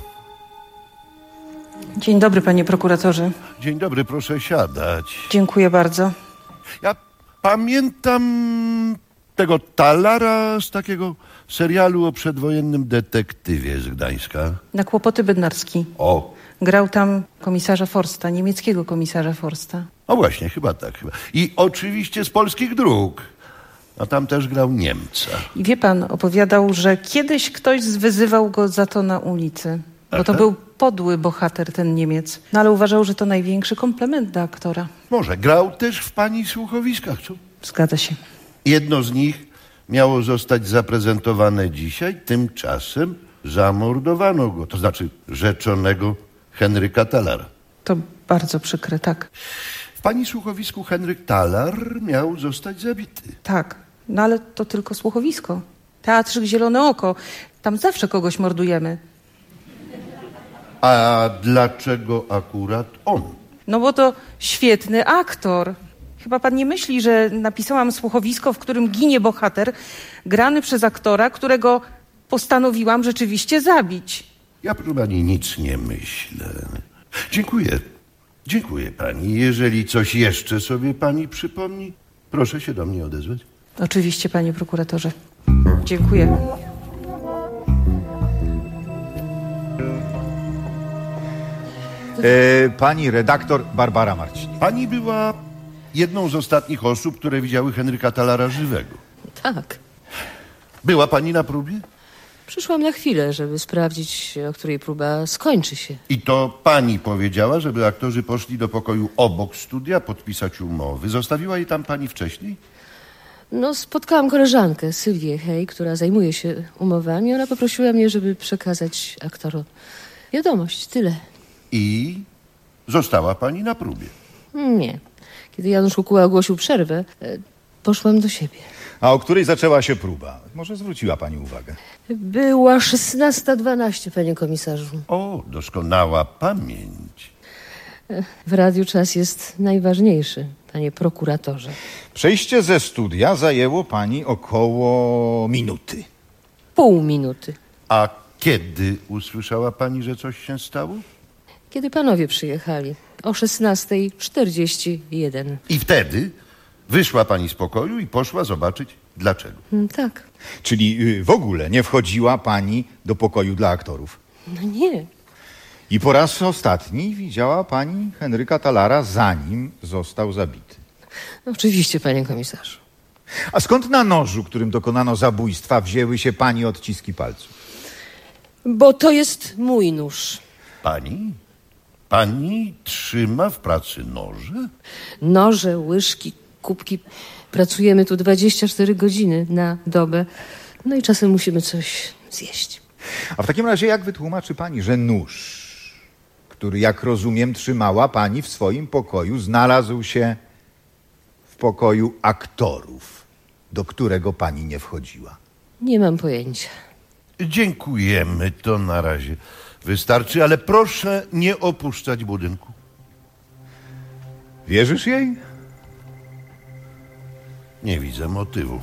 Dzień dobry, panie prokuratorze. Dzień dobry, proszę siadać. Dziękuję bardzo. Ja pamiętam tego Talara z takiego serialu o przedwojennym detektywie z Gdańska. Na Kłopoty Bednarski. O. Grał tam komisarza Forsta, niemieckiego komisarza Forsta. O właśnie, chyba tak. Chyba. I oczywiście z polskich dróg. A tam też grał Niemca. I wie pan, opowiadał, że kiedyś ktoś zwyzywał go za to na ulicy. Bo to był podły bohater, ten Niemiec. No ale uważał, że to największy komplement dla aktora. Może grał też w pani słuchowiskach, co? Zgadza się. Jedno z nich miało zostać zaprezentowane dzisiaj, tymczasem zamordowano go, to znaczy rzeczonego Henryka Talara. To bardzo przykre, tak. W pani słuchowisku Henryk Talar miał zostać zabity. Tak, no ale to tylko słuchowisko. Teatrzyk Zielone Oko. Tam zawsze kogoś mordujemy. A dlaczego akurat on? No bo to świetny aktor. Chyba pan nie myśli, że napisałam słuchowisko, w którym ginie bohater, grany przez aktora, którego postanowiłam rzeczywiście zabić. Ja, proszę pani, nic nie myślę. Dziękuję. Dziękuję pani. Jeżeli coś jeszcze sobie pani przypomni, proszę się do mnie odezwać. Oczywiście, panie prokuratorze. Dziękuję. E, pani redaktor Barbara Marcin. Pani była jedną z ostatnich osób, które widziały Henryka Talara żywego. Tak. Była pani na próbie? Przyszłam na chwilę, żeby sprawdzić, o której próba skończy się. I to pani powiedziała, żeby aktorzy poszli do pokoju obok studia podpisać umowy. Zostawiła je tam pani wcześniej? No, spotkałam koleżankę, Sylwię Hej, która zajmuje się umowami. Ona poprosiła mnie, żeby przekazać aktorom wiadomość. Tyle. I została pani na próbie? Nie. Kiedy Janusz Kukuła ogłosił przerwę, poszłam do siebie. A o której zaczęła się próba? Może zwróciła pani uwagę? Była szesnasta dwanaście, panie komisarzu. O, doskonała pamięć. W radiu czas jest najważniejszy, panie prokuratorze. Przejście ze studia zajęło pani około minuty. Pół minuty. A kiedy usłyszała pani, że coś się stało? Kiedy panowie przyjechali. O szesnasta czterdzieści jeden. I wtedy wyszła pani z pokoju i poszła zobaczyć dlaczego. Mm, tak. Czyli y, w ogóle nie wchodziła pani do pokoju dla aktorów? No nie. I po raz ostatni widziała pani Henryka Talara, zanim został zabity. No, oczywiście, panie komisarzu. A skąd na nożu, którym dokonano zabójstwa, wzięły się pani odciski palców? Bo to jest mój nóż. Pani? Pani trzyma w pracy noże? Noże, łyżki, kubki. Pracujemy tu dwadzieścia cztery godziny na dobę. No i czasem musimy coś zjeść. A w takim razie jak wytłumaczy pani, że nóż, który jak rozumiem trzymała pani w swoim pokoju, znalazł się w pokoju aktorów, do którego pani nie wchodziła? Nie mam pojęcia. Dziękujemy, to na razie wystarczy, ale proszę nie opuszczać budynku. Wierzysz jej? Nie widzę motywu.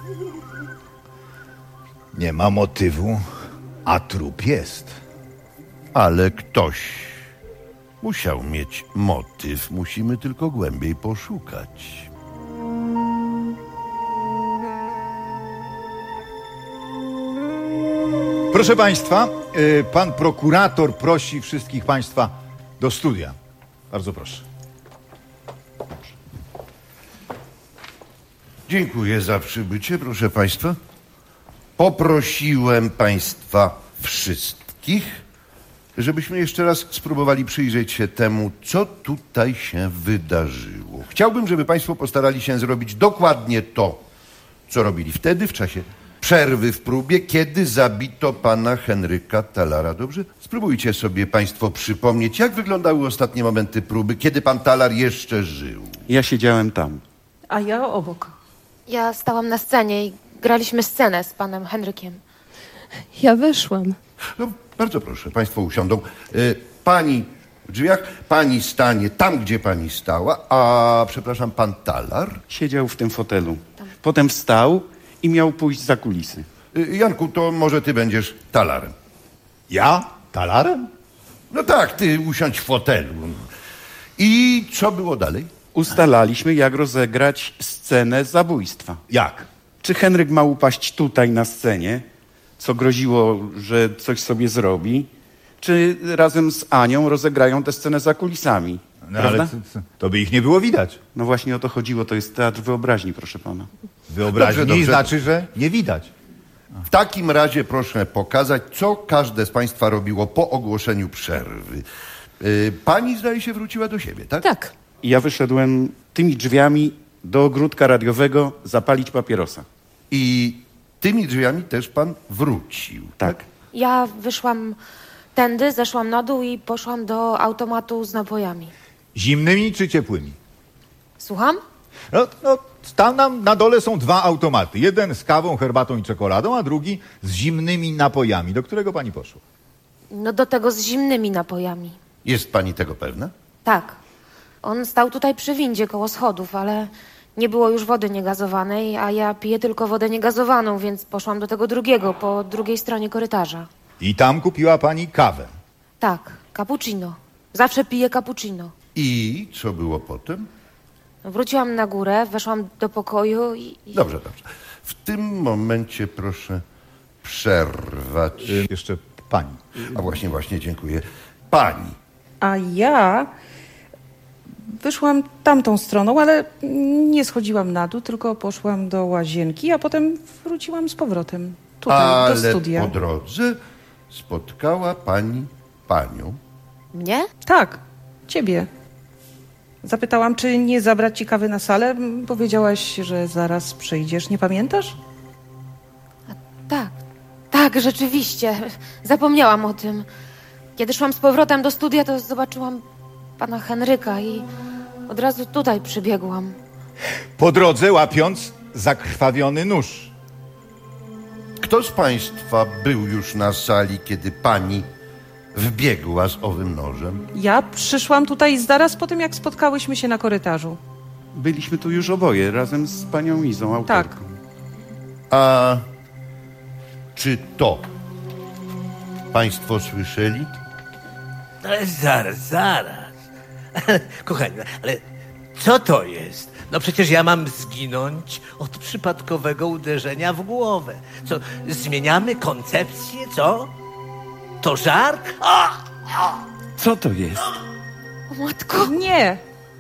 Nie ma motywu, a trup jest. Ale ktoś musiał mieć motyw. Musimy tylko głębiej poszukać. Proszę państwa, y, pan prokurator prosi wszystkich państwa do studia. Bardzo proszę. Dziękuję za przybycie, proszę państwa. Poprosiłem państwa wszystkich, żebyśmy jeszcze raz spróbowali przyjrzeć się temu, co tutaj się wydarzyło. Chciałbym, żeby państwo postarali się zrobić dokładnie to, co robili wtedy, w czasie przerwy w próbie, kiedy zabito pana Henryka Talara. Dobrze? Spróbujcie sobie państwo przypomnieć, jak wyglądały ostatnie momenty próby, kiedy pan Talar jeszcze żył. Ja siedziałem tam. A ja obok. Ja stałam na scenie i graliśmy scenę z panem Henrykiem. Ja weszłam. No, bardzo proszę, państwo usiądą. Y, pani w drzwiach, pani stanie tam, gdzie pani stała, a przepraszam, pan Talar? Siedział w tym fotelu. Potem wstał i miał pójść za kulisy. Y, Janku, to może ty będziesz Talarem. Ja? Talarem? No tak, ty usiądź w fotelu. I co było dalej? Ustalaliśmy, jak rozegrać scenę zabójstwa. Jak? Czy Henryk ma upaść tutaj na scenie, co groziło, że coś sobie zrobi, czy razem z Anią rozegrają tę scenę za kulisami. No, ale to, to by ich nie było widać. No właśnie o to chodziło, to jest teatr wyobraźni, proszę pana. Wyobraźni Dobrze, dobrze. znaczy, że nie widać. W takim razie proszę pokazać, co każde z państwa robiło po ogłoszeniu przerwy. Yy, pani, zdaje się, wróciła do siebie, tak? Tak. I ja wyszedłem tymi drzwiami do ogródka radiowego zapalić papierosa. I tymi drzwiami też pan wrócił, tak? tak? Ja wyszłam tędy, zeszłam na dół i poszłam do automatu z napojami. Zimnymi czy ciepłymi? Słucham? No, no tam na, na dole są dwa automaty. Jeden z kawą, herbatą i czekoladą, a drugi z zimnymi napojami. Do którego pani poszła? No do tego z zimnymi napojami. Jest pani tego pewna? Tak. On stał tutaj przy windzie koło schodów, ale nie było już wody niegazowanej, a ja piję tylko wodę niegazowaną, więc poszłam do tego drugiego, po drugiej stronie korytarza. I tam kupiła pani kawę? Tak, cappuccino. Zawsze piję cappuccino. I co było potem? Wróciłam na górę, weszłam do pokoju i... i... Dobrze, dobrze. W tym momencie proszę przerwać. Y, jeszcze pani. A właśnie, właśnie, dziękuję. Pani, A ja wyszłam tamtą stroną, ale nie schodziłam na dół, tylko poszłam do łazienki, a potem wróciłam z powrotem tutaj, ale do studia. po drodze spotkała pani panią. Mnie? Tak, ciebie. Zapytałam, czy nie zabrać ci kawy na salę. Powiedziałaś, że zaraz przyjdziesz. Nie pamiętasz? Tak, tak, rzeczywiście. Zapomniałam o tym. Kiedy szłam z powrotem do studia, to zobaczyłam pana Henryka i od razu tutaj przybiegłam. Po drodze łapiąc zakrwawiony nóż. Kto z państwa był już na sali, kiedy pani wbiegła z owym nożem? Ja przyszłam tutaj zaraz po tym, jak spotkałyśmy się na korytarzu. Byliśmy tu już oboje, razem z panią Izą, autorką. Tak. A czy to państwo słyszeli? Ale zaraz, zaraz. Kochani, ale co to jest? No przecież ja mam zginąć od przypadkowego uderzenia w głowę. Co, zmieniamy koncepcję, co? To żart? O! O! Co to jest? O matko! Nie!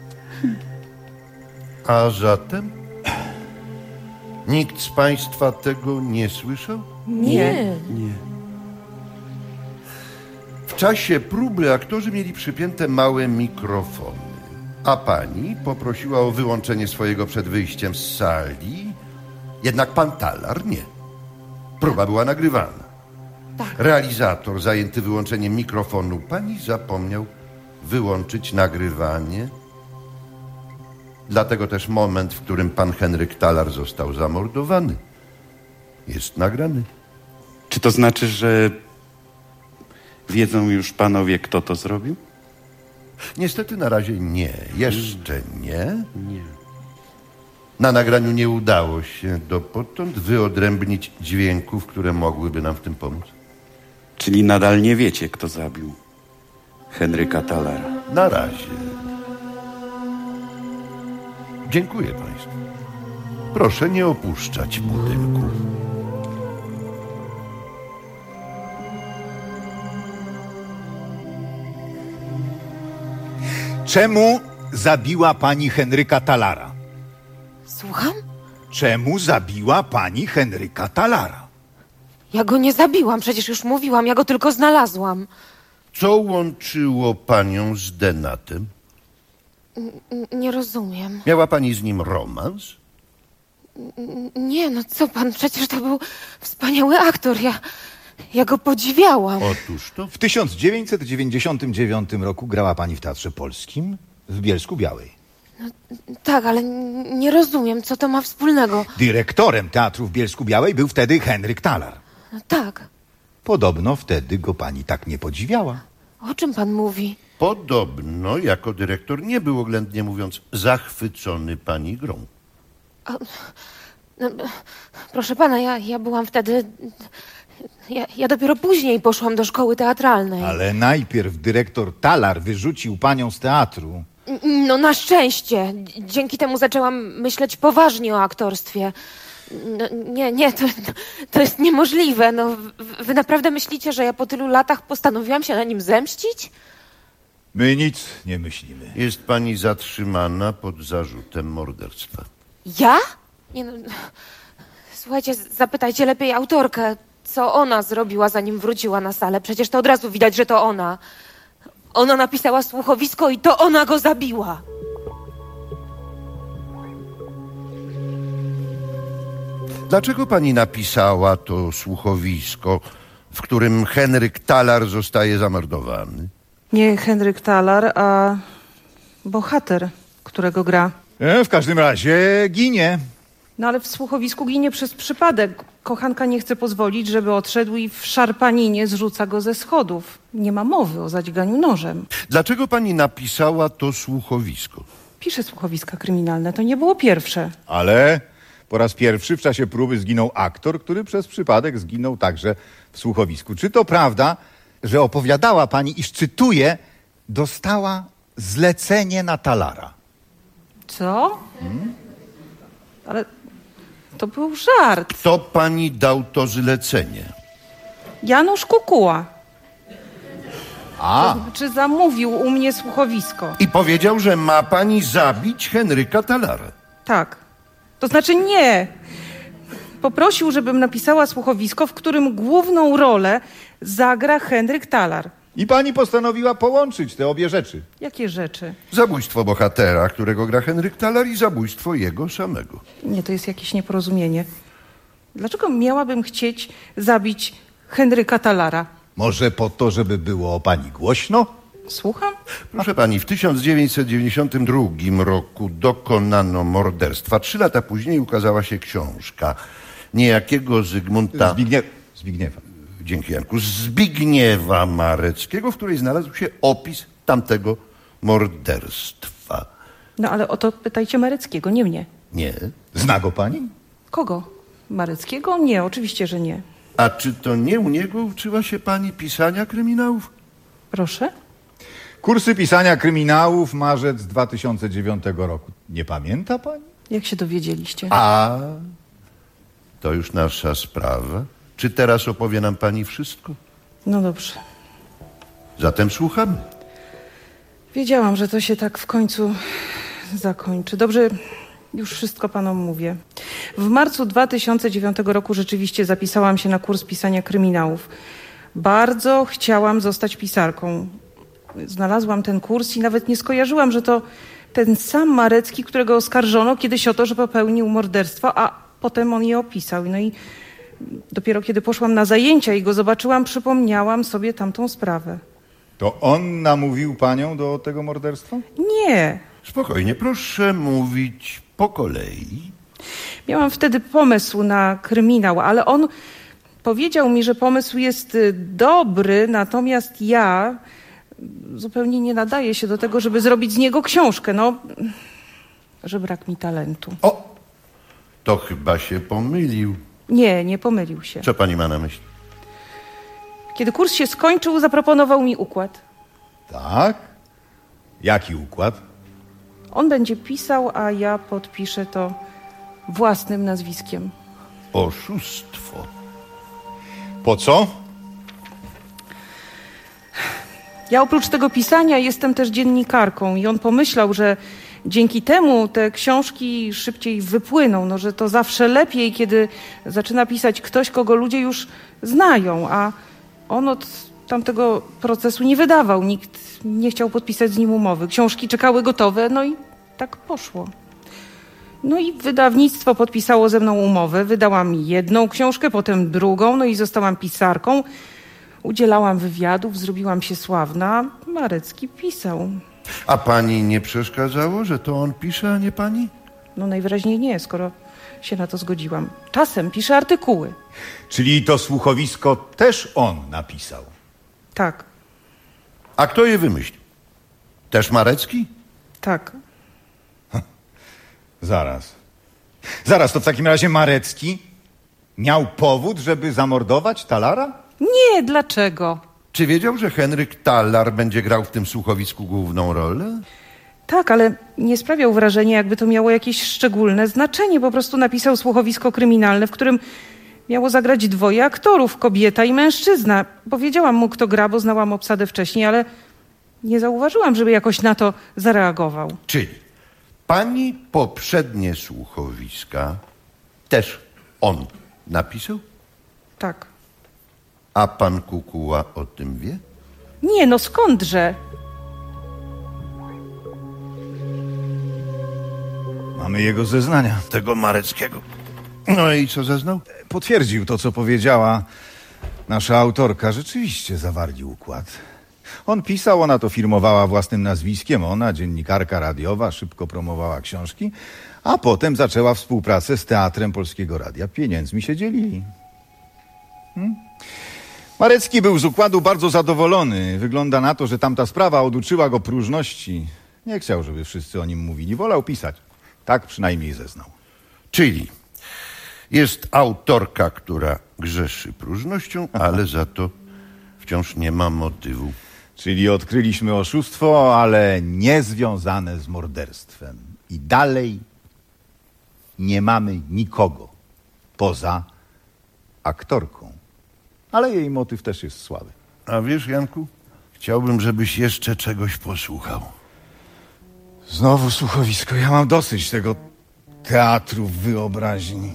A zatem? Nikt z państwa tego nie słyszał? Nie. Nie. W czasie próby aktorzy mieli przypięte małe mikrofony, a pani poprosiła o wyłączenie swojego przed wyjściem z sali, jednak pan Talar nie. Próba była nagrywana. Tak. Realizator zajęty wyłączeniem mikrofonu pani zapomniał wyłączyć nagrywanie. Dlatego też moment, w którym pan Henryk Talar został zamordowany, jest nagrany. Czy to znaczy, że wiedzą już panowie, kto to zrobił? Niestety na razie nie. Jeszcze nie. Nie. Na nagraniu nie udało się dopotąd wyodrębnić dźwięków, które mogłyby nam w tym pomóc. Czyli nadal nie wiecie, kto zabił Henryka Talara. Na razie. Dziękuję państwu. Proszę nie opuszczać budynku. Czemu zabiła pani Henryka Talara? Słucham? Czemu zabiła pani Henryka Talara? Ja go nie zabiłam, przecież już mówiłam, ja go tylko znalazłam. Co łączyło panią z Denatem? N- nie rozumiem. Miała pani z nim romans? N- nie, no co pan, przecież to był wspaniały aktor, ja, ja go podziwiałam. Otóż to. W tysiąc dziewięćset dziewięćdziesiątym dziewiątym roku grała pani w Teatrze Polskim w Bielsku Białej. No, tak, ale n- nie rozumiem, co to ma wspólnego. Dyrektorem Teatru w Bielsku Białej był wtedy Henryk Talar. No, tak, Podobno wtedy go pani tak nie podziwiała. o czym pan mówi? Podobno jako dyrektor nie był, oględnie mówiąc, zachwycony pani grą. A, no, proszę pana, ja, ja byłam wtedy... Ja, ja dopiero później poszłam do szkoły teatralnej. Ale najpierw dyrektor Talar wyrzucił panią z teatru. No na szczęście. Dzięki temu zaczęłam myśleć poważnie o aktorstwie. No, nie, nie, to, to jest niemożliwe. No, wy naprawdę myślicie, że ja po tylu latach postanowiłam się na nim zemścić? My nic nie myślimy. Jest pani zatrzymana pod zarzutem morderstwa. Ja? Nie no... Słuchajcie, zapytajcie lepiej autorkę, co ona zrobiła, zanim wróciła na salę. Przecież to od razu widać, że to ona. Ona napisała słuchowisko i to ona go zabiła. Dlaczego pani napisała to słuchowisko, w którym Henryk Talar zostaje zamordowany? Nie Henryk Talar, a bohater, którego gra. E, w każdym razie ginie. No ale w słuchowisku ginie przez przypadek. Kochanka nie chce pozwolić, żeby odszedł i w szarpaninie zrzuca go ze schodów. Nie ma mowy o zadźganiu nożem. Dlaczego pani napisała to słuchowisko? Pisze słuchowiska kryminalne, to nie było pierwsze. Ale po raz pierwszy w czasie próby zginął aktor, który przez przypadek zginął także w słuchowisku. Czy to prawda, że opowiadała pani, iż, cytuję, dostała zlecenie na Talara? Co? Hmm? Ale to był żart. Kto pani dał to zlecenie? Janusz Kukuła. A. To znaczy zamówił u mnie słuchowisko. I powiedział, że ma pani zabić Henryka Talara. Tak. To znaczy nie. Poprosił, żebym napisała słuchowisko, w którym główną rolę zagra Henryk Talar. I pani postanowiła połączyć te obie rzeczy. Jakie rzeczy? Zabójstwo bohatera, którego gra Henryk Talar, i zabójstwo jego samego. Nie, to jest jakieś nieporozumienie. Dlaczego miałabym chcieć zabić Henryka Talara? Może po to, żeby było o pani głośno? Słucham? Proszę pani, w tysiąc dziewięćset dziewięćdziesiątym drugim roku dokonano morderstwa. Trzy lata później ukazała się książka niejakiego Zygmunta... Zbigniew... Zbigniewa. Dzięki, Janku. Zbigniewa Mareckiego, w której znalazł się opis tamtego morderstwa. No ale o to pytajcie Mareckiego, nie mnie. Nie. Zna go pani? Kogo? Mareckiego? Nie, oczywiście, że nie. A czy to nie u niego uczyła się pani pisania kryminałów? Proszę? Kursy pisania kryminałów, marzec dwa tysiące dziewiątego roku. Nie pamięta pani? Jak się dowiedzieliście? A, to już nasza sprawa. Czy teraz opowie nam pani wszystko? No dobrze. Zatem słuchamy. Wiedziałam, że to się tak w końcu zakończy. Dobrze, już wszystko panom mówię. W marcu dwa tysiące dziewiątego roku rzeczywiście zapisałam się na kurs pisania kryminałów. Bardzo chciałam zostać pisarką. Znalazłam ten kurs i nawet nie skojarzyłam, że to ten sam Marecki, którego oskarżono kiedyś o to, że popełnił morderstwo, a potem on je opisał. No i dopiero kiedy poszłam na zajęcia i go zobaczyłam, przypomniałam sobie tamtą sprawę. To on namówił panią do tego morderstwa? Nie. Spokojnie, proszę mówić po kolei. Miałam wtedy pomysł na kryminał, ale on powiedział mi, że pomysł jest dobry, natomiast ja zupełnie nie nadaję się do tego, żeby zrobić z niego książkę. No, że brak mi talentu. O, to chyba się pomylił. Nie, nie pomylił się. Co pani ma na myśli? Kiedy kurs się skończył, zaproponował mi układ. Tak? Jaki układ? On będzie pisał, a ja podpiszę to własnym nazwiskiem. Oszustwo. Po co? Ja oprócz tego pisania jestem też dziennikarką i on pomyślał, że dzięki temu te książki szybciej wypłyną, no, że to zawsze lepiej, kiedy zaczyna pisać ktoś, kogo ludzie już znają, a on od tamtego procesu nie wydawał. Nikt nie chciał podpisać z nim umowy. Książki czekały gotowe, no i tak poszło. No i wydawnictwo podpisało ze mną umowę. Wydałam jedną książkę, potem drugą, no i zostałam pisarką. Udzielałam wywiadów, zrobiłam się sławna. Marecki pisał. A pani nie przeszkadzało, że to on pisze, a nie pani? No najwyraźniej nie, skoro się na to zgodziłam. Czasem pisze artykuły. Czyli to słuchowisko też on napisał? Tak. A kto je wymyślił? Też Marecki? Tak. Hm. Zaraz. Zaraz, to w takim razie Marecki miał powód, żeby zamordować Talara? Nie, dlaczego? Czy wiedział, że Henryk Talar będzie grał w tym słuchowisku główną rolę? Tak, ale nie sprawiał wrażenia, jakby to miało jakieś szczególne znaczenie. Po prostu napisał słuchowisko kryminalne, w którym miało zagrać dwoje aktorów, kobieta i mężczyzna. Powiedziałam mu, kto gra, bo znałam obsadę wcześniej, ale nie zauważyłam, żeby jakoś na to zareagował. Czyli pani poprzednie słuchowiska też on napisał? Tak. A pan Kukuła o tym wie? Nie, no skądże? Mamy jego zeznania. Tego Mareckiego. No i co zeznał? Potwierdził to, co powiedziała nasza autorka. Rzeczywiście zawarli układ. On pisał, ona to firmowała własnym nazwiskiem. Ona, dziennikarka radiowa, szybko promowała książki, a potem zaczęła współpracę z Teatrem Polskiego Radia. Pieniędzmi się dzielili. Hmm? Marecki był z układu bardzo zadowolony. Wygląda na to, że tamta sprawa oduczyła go próżności. Nie chciał, żeby wszyscy o nim mówili. Wolał pisać. Tak przynajmniej zeznał. Czyli jest autorka, która grzeszy próżnością, ale za to wciąż nie ma motywu. Czyli odkryliśmy oszustwo, ale nie związane z morderstwem. I dalej nie mamy nikogo poza aktorką. Ale jej motyw też jest słaby. A wiesz, Janku, Chciałbym, żebyś jeszcze czegoś posłuchał. Znowu słuchowisko. Ja mam dosyć tego teatru wyobraźni.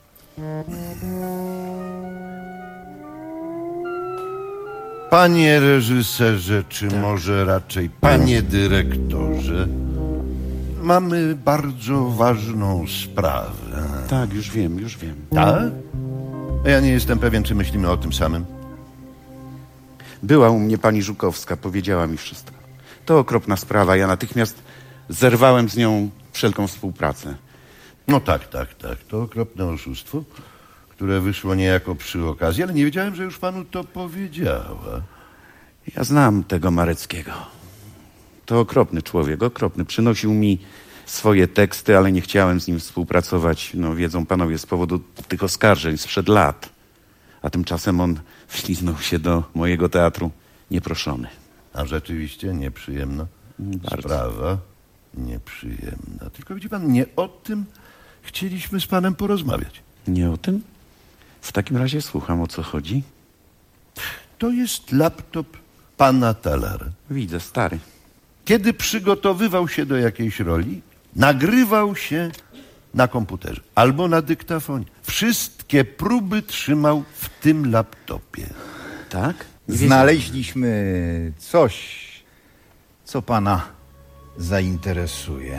Panie reżyserze, czy może raczej panie dyrektorze, mamy bardzo ważną sprawę. Tak, już wiem, już wiem. Tak? Ja nie jestem pewien, czy myślimy o tym samym. Była u mnie pani Żukowska, powiedziała mi wszystko. To okropna sprawa, ja natychmiast zerwałem z nią wszelką współpracę. No tak, tak, tak. To okropne oszustwo, które wyszło niejako przy okazji, ale nie wiedziałem, że już panu to powiedziała. Ja znam tego Mareckiego. To okropny człowiek, okropny. Przynosił mi swoje teksty, ale nie chciałem z nim współpracować. No wiedzą panowie, z powodu tych oskarżeń sprzed lat. A tymczasem on wśliznął się do mojego teatru nieproszony. A rzeczywiście nieprzyjemna Bardzo. sprawa. Nieprzyjemna. Tylko widzi pan, nie o tym chcieliśmy z panem porozmawiać. Nie o tym? W takim razie słucham, o co chodzi. To jest laptop pana Talara. Widzę, stary. Kiedy przygotowywał się do jakiejś roli, nagrywał się na komputerze albo na dyktafonie. Wszystkie próby trzymał w tym laptopie. Tak? Znaleźliśmy coś, co pana zainteresuje.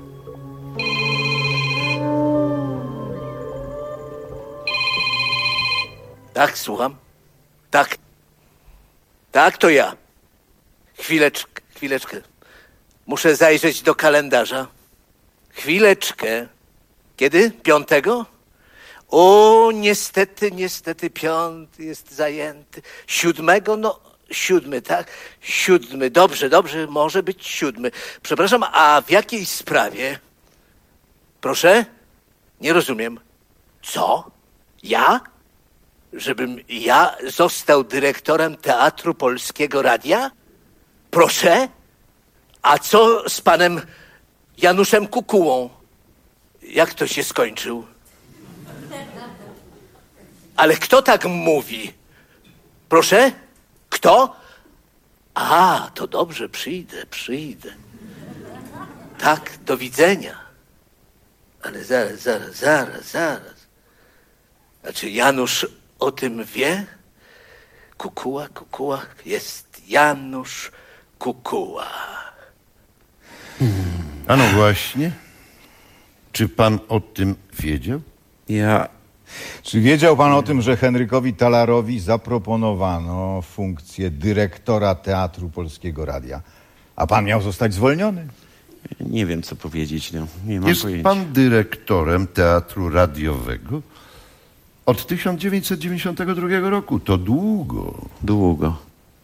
Tak, słucham. Tak. Tak, to ja. Chwileczkę, chwileczkę. Muszę zajrzeć do kalendarza. Chwileczkę. Kiedy? Piątego? O, niestety, niestety, piąty jest zajęty. Siódmego? No, siódmy, tak? Siódmy. Dobrze, dobrze, może być siódmy. Przepraszam, a w jakiej sprawie? Proszę? Nie rozumiem. Co? Ja? Żebym ja został dyrektorem Teatru Polskiego Radia? Proszę? A co z panem Januszem Kukułą? Jak to się skończył? Ale kto tak mówi? Proszę? Kto? A, to dobrze, przyjdę, przyjdę. Tak, do widzenia. Ale zaraz, zaraz, zaraz, zaraz. Znaczy Janusz o tym wie? Kukuła, Kukuła, jest Janusz Kukuła. Hmm. A no właśnie. Czy pan o tym wiedział? Ja... Czy wiedział pan o tym, że Henrykowi Talarowi zaproponowano funkcję dyrektora Teatru Polskiego Radia, a pan miał zostać zwolniony? Nie wiem, co powiedzieć. No. Nie mam Jest pojęcia. pan dyrektorem Teatru Radiowego od tysiąc dziewięćset dziewięćdziesiątego drugiego roku. To długo. Długo.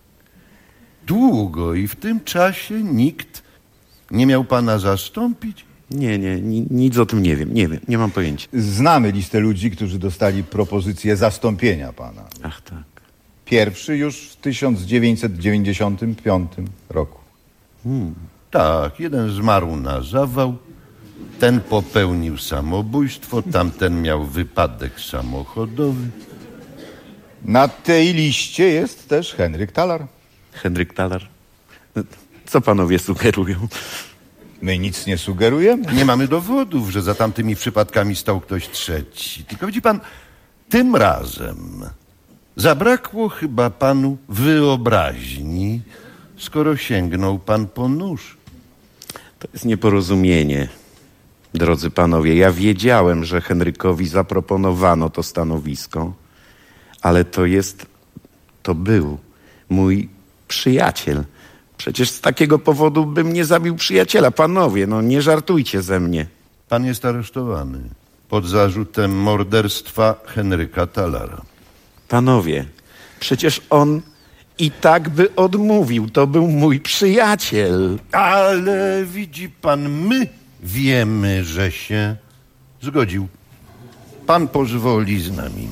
Długo i w tym czasie nikt nie miał pana zastąpić? Nie, nie, ni- nic o tym nie wiem. Nie wiem, nie mam pojęcia. Znamy listę ludzi, którzy dostali propozycję zastąpienia pana. Ach tak. Pierwszy już w tysiąc dziewięćset dziewięćdziesiątym piątym roku. Hmm. Tak, jeden zmarł na zawał, ten popełnił samobójstwo, tamten miał wypadek samochodowy. Na tej liście jest też Henryk Talar. Henryk Talar? Co panowie sugerują? My nic nie sugerujemy. Nie mamy dowodów, że za tamtymi przypadkami stał ktoś trzeci. Tylko widzi pan, tym razem zabrakło chyba panu wyobraźni, skoro sięgnął pan po nóż. To jest nieporozumienie, drodzy panowie. Ja wiedziałem, że Henrykowi zaproponowano to stanowisko, ale to jest, to był mój przyjaciel. Przecież z takiego powodu bym nie zabił przyjaciela. Panowie, no nie żartujcie ze mnie. Pan jest aresztowany pod zarzutem morderstwa Henryka Talara. Panowie, przecież on i tak by odmówił. To był mój przyjaciel. Ale widzi pan, my wiemy, że się zgodził. Pan pozwoli z nami.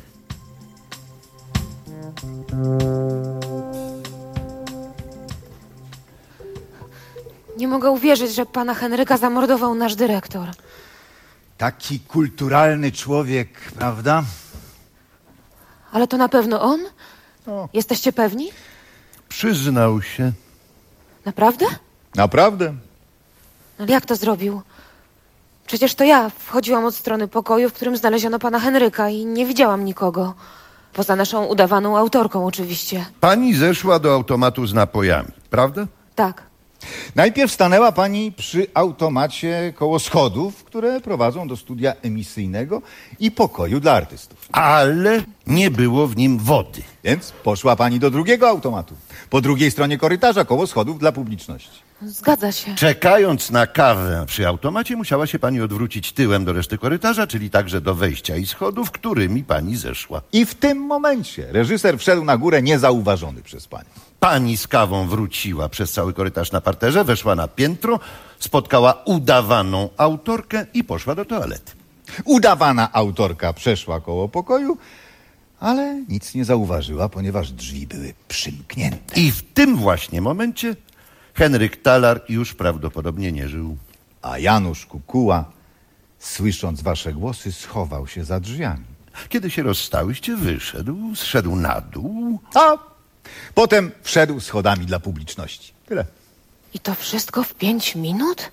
Nie mogę uwierzyć, że pana Henryka zamordował nasz dyrektor. Taki kulturalny człowiek, prawda? Ale to na pewno on? Jesteście pewni? Przyznał się. Naprawdę? Naprawdę? Ale jak to zrobił? Przecież to ja wchodziłam od strony pokoju, w którym znaleziono pana Henryka i nie widziałam nikogo. Poza naszą udawaną autorką oczywiście. Pani zeszła do automatu z napojami, prawda? Tak. Najpierw stanęła pani przy automacie koło schodów, które prowadzą do studia emisyjnego i pokoju dla artystów. Ale nie było w nim wody. Więc poszła pani do drugiego automatu. Po drugiej stronie korytarza koło schodów dla publiczności. Zgadza się. Czekając na kawę przy automacie, musiała się pani odwrócić tyłem do reszty korytarza, czyli także do wejścia i schodów, którymi pani zeszła. I w tym momencie reżyser wszedł na górę niezauważony przez panią. Pani z kawą wróciła przez cały korytarz na parterze, weszła na piętro, spotkała udawaną autorkę i poszła do toalety. Udawana autorka przeszła koło pokoju, ale nic nie zauważyła, ponieważ drzwi były przymknięte. I w tym właśnie momencie Henryk Talar już prawdopodobnie nie żył. A Janusz Kukuła, słysząc wasze głosy, schował się za drzwiami. Kiedy się rozstałyście, wyszedł, zszedł na dół. A potem wszedł schodami dla publiczności. Tyle. I to wszystko w pięć minut?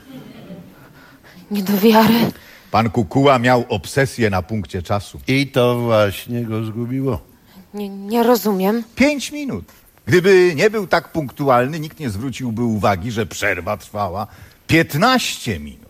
Nie do wiary. Pan Kukuła miał obsesję na punkcie czasu. I to właśnie go zgubiło. Nie, nie rozumiem. Pięć minut. Gdyby nie był tak punktualny, nikt nie zwróciłby uwagi, że przerwa trwała piętnaście minut.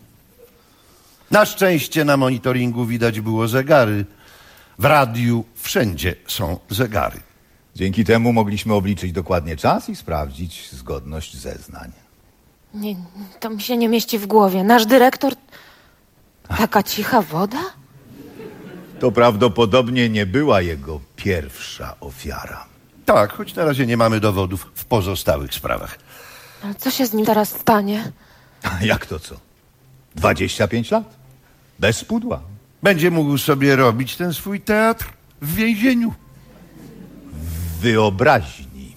Na szczęście na monitoringu widać było zegary. W radiu wszędzie są zegary. Dzięki temu mogliśmy obliczyć dokładnie czas i sprawdzić zgodność zeznań. Nie, to mi się nie mieści w głowie. Nasz dyrektor... Taka cicha woda? To prawdopodobnie nie była jego pierwsza ofiara. Tak, choć na razie nie mamy dowodów w pozostałych sprawach. Ale co się z nim teraz stanie? Jak to co? dwadzieścia pięć lat? Bez pudła. Będzie mógł sobie robić ten swój teatr w więzieniu. W wyobraźni.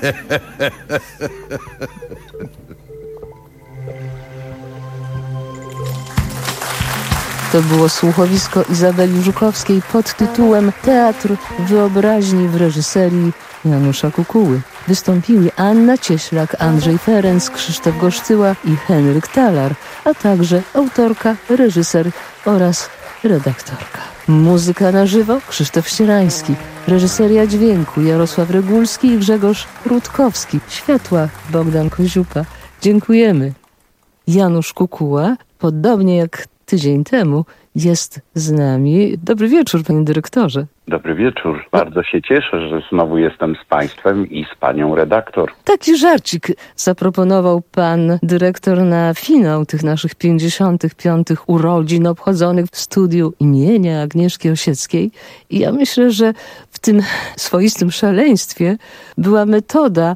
To było słuchowisko Izabeli Żukowskiej pod tytułem Teatr wyobraźni w reżyserii Janusza Kukuły. Wystąpili Anna Cieślak, Andrzej Ferenc, Krzysztof Gosztyła i Henryk Talar, a także autorka, reżyser oraz redaktorka. Muzyka na żywo Krzysztof Ścierański, reżyseria dźwięku Jarosław Regulski i Grzegorz Rutkowski, światła Bogdan Koziupa. Dziękujemy. Janusz Kukuła, podobnie jak tydzień temu, jest z nami. Dobry wieczór, panie dyrektorze. Dobry wieczór. Bardzo się cieszę, że znowu jestem z państwem i z panią redaktor. Taki żarcik zaproponował pan dyrektor na finał tych naszych pięćdziesiątych piątych urodzin obchodzonych w studiu imienia Agnieszki Osieckiej. I ja myślę, że w tym swoistym szaleństwie była metoda,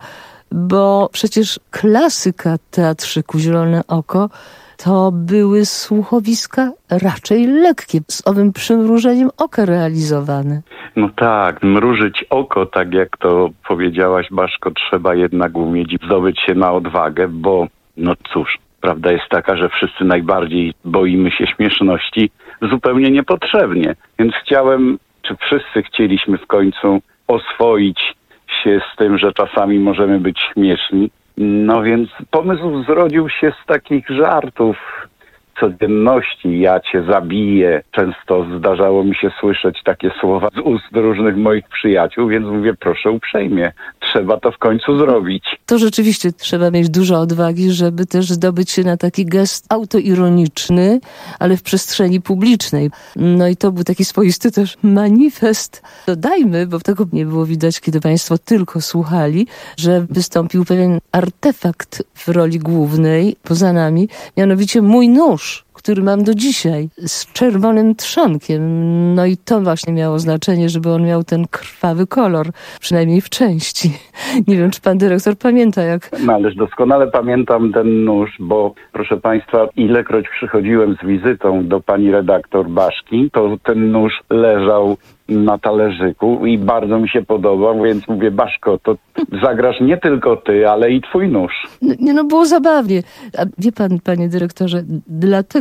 bo przecież klasyka teatrzyku Zielone Oko to były słuchowiska raczej lekkie, z owym przymrużeniem oka realizowane. No tak, mrużyć oko, tak jak to powiedziałaś, Baszko, trzeba jednak umieć i zdobyć się na odwagę, bo no cóż, prawda jest taka, że wszyscy najbardziej boimy się śmieszności zupełnie niepotrzebnie. Więc chciałem, czy wszyscy chcieliśmy w końcu oswoić się z tym, że czasami możemy być śmieszni. No więc pomysł zrodził się z takich żartów codzienności. Ja cię zabiję. Często zdarzało mi się słyszeć takie słowa z ust różnych moich przyjaciół, więc mówię, proszę uprzejmie, trzeba to w końcu zrobić. To rzeczywiście trzeba mieć dużo odwagi, żeby też zdobyć się na taki gest autoironiczny, ale w przestrzeni publicznej. No i to był taki swoisty też manifest. Dodajmy, bo tego nie było widać, kiedy państwo tylko słuchali, że wystąpił pewien artefakt w roli głównej poza nami, mianowicie mój nóż, który mam do dzisiaj, z czerwonym trzonkiem. No i to właśnie miało znaczenie, żeby on miał ten krwawy kolor, przynajmniej w części. Nie wiem, czy pan dyrektor pamięta, jak... No ależ doskonale pamiętam ten nóż, bo proszę państwa, ilekroć przychodziłem z wizytą do pani redaktor Baszki, to ten nóż leżał na talerzyku i bardzo mi się podobał, więc mówię, Baszko, to zagrasz nie tylko ty, ale i twój nóż. Nie no, było zabawnie. A wie pan, panie dyrektorze, dlatego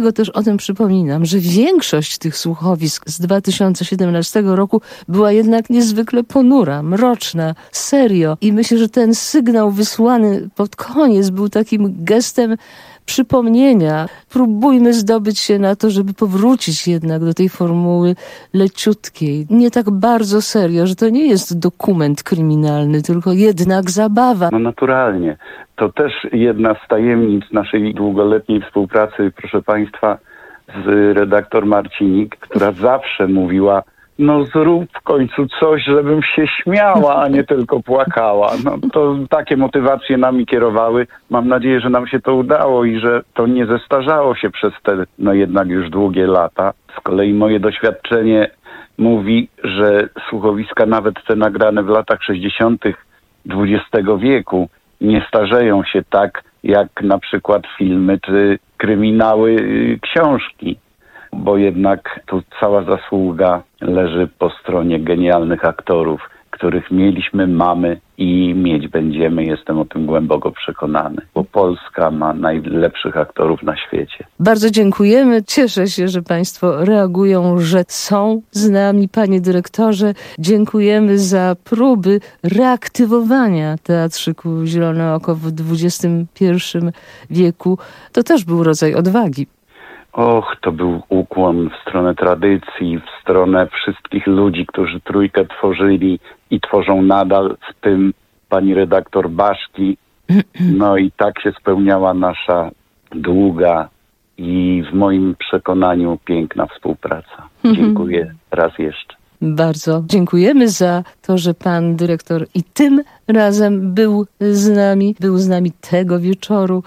Dlatego też o tym przypominam, że większość tych słuchowisk z dwa tysiące siedemnastego roku była jednak niezwykle ponura, mroczna, serio. I myślę, że ten sygnał wysłany pod koniec był takim gestem przypomnienia. Próbujmy zdobyć się na to, żeby powrócić jednak do tej formuły leciutkiej. Nie tak bardzo serio, że to nie jest dokument kryminalny, tylko jednak zabawa. No naturalnie. To też jedna z tajemnic naszej długoletniej współpracy, proszę Państwa, z redaktor Marcinik, która zawsze mówiła: no zrób w końcu coś, żebym się śmiała, a nie tylko płakała. No to takie motywacje nami kierowały. Mam nadzieję, że nam się to udało i że to nie zestarzało się przez te, no jednak już długie lata. Z kolei moje doświadczenie mówi, że słuchowiska, nawet te nagrane w latach sześćdziesiątych dwudziestego wieku, nie starzeją się tak jak na przykład filmy czy kryminały, książki. Bo jednak tu cała zasługa leży po stronie genialnych aktorów, których mieliśmy, mamy i mieć będziemy. Jestem o tym głęboko przekonany, bo Polska ma najlepszych aktorów na świecie. Bardzo dziękujemy. Cieszę się, że Państwo reagują, że są z nami. Panie dyrektorze, dziękujemy za próby reaktywowania Teatrzyku Zielone Oko w dwudziestym pierwszym wieku. To też był rodzaj odwagi. Och, to był ukłon w stronę tradycji, w stronę wszystkich ludzi, którzy Trójkę tworzyli i tworzą nadal, w tym pani redaktor Baszki. No i tak się spełniała nasza długa i w moim przekonaniu piękna współpraca. Dziękuję raz jeszcze. Bardzo dziękujemy za to, że pan dyrektor i tym razem był z nami, był z nami tego wieczoru.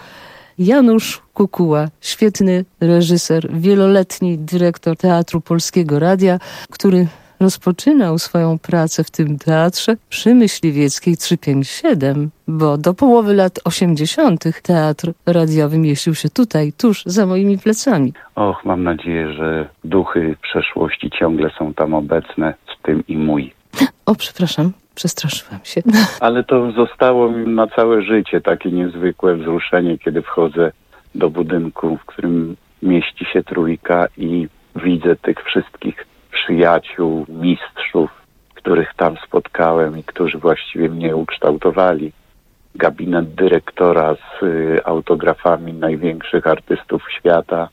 Janusz Kukuła, świetny reżyser, wieloletni dyrektor Teatru Polskiego Radia, który rozpoczynał swoją pracę w tym teatrze przy Myśliwieckiej trzysta pięćdziesiąt siedem, bo do połowy lat osiemdziesiątych teatr radiowy mieścił się tutaj, tuż za moimi plecami. Och, mam nadzieję, że duchy przeszłości ciągle są tam obecne, w tym i mój. O, przepraszam. Przestraszyłam się. Ale to zostało mi na całe życie takie niezwykłe wzruszenie, kiedy wchodzę do budynku, w którym mieści się Trójka i widzę tych wszystkich przyjaciół, mistrzów, których tam spotkałem i którzy właściwie mnie ukształtowali. Gabinet dyrektora z y, autografami największych artystów świata.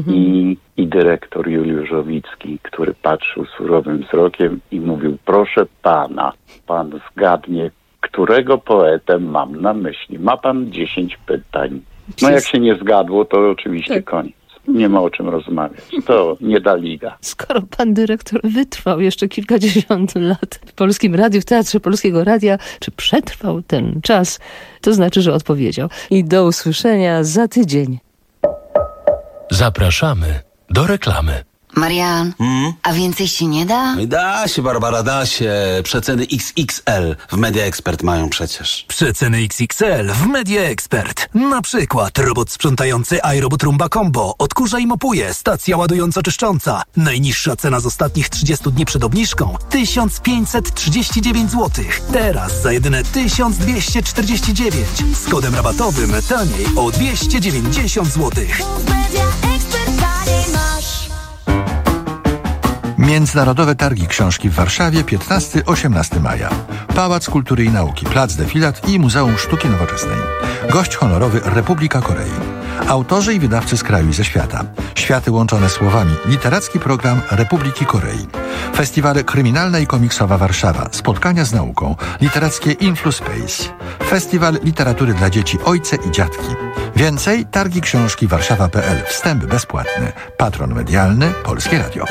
I, I dyrektor Juliusz Żowicki, który patrzył surowym wzrokiem i mówił: proszę pana, pan zgadnie, którego poetę mam na myśli. Ma pan dziesięć pytań. No jak się nie zgadło, to oczywiście tak. Koniec. Nie ma o czym rozmawiać. To nie da liga. Skoro pan dyrektor wytrwał jeszcze kilkadziesiąt lat w Polskim Radiu, w Teatrze Polskiego Radia, czy przetrwał ten czas, to znaczy, że odpowiedział. I do usłyszenia za tydzień. Zapraszamy do reklamy. Marian, hmm? a więcej się nie da? Da się, Barbara, da się. Przeceny X X L w Media Expert mają przecież. Przeceny X X L w Media Expert. Na przykład robot sprzątający iRobot Roomba Combo, odkurza i mopuje, stacja ładująco-czyszcząca. Najniższa cena z ostatnich trzydziestu dni przed obniżką tysiąc pięćset trzydzieści dziewięć złotych. Teraz za jedyne tysiąc dwieście czterdzieści dziewięć. Z kodem rabatowym taniej o dwieście dziewięćdziesiąt złotych. Międzynarodowe Targi Książki w Warszawie piętnastego do osiemnastego maja. Pałac Kultury i Nauki, Plac Defilat i Muzeum Sztuki Nowoczesnej. Gość honorowy Republika Korei. Autorzy i wydawcy z kraju i ze świata. Światy łączone słowami. Literacki program Republiki Korei. Festiwale Kryminalna i Komiksowa Warszawa. Spotkania z nauką. Literackie InfluSpace. Festiwal Literatury dla Dzieci Ojce i Dziadki. Więcej targi książki warszawa kropka p l. Wstęp bezpłatny. Patron medialny Polskie Radio.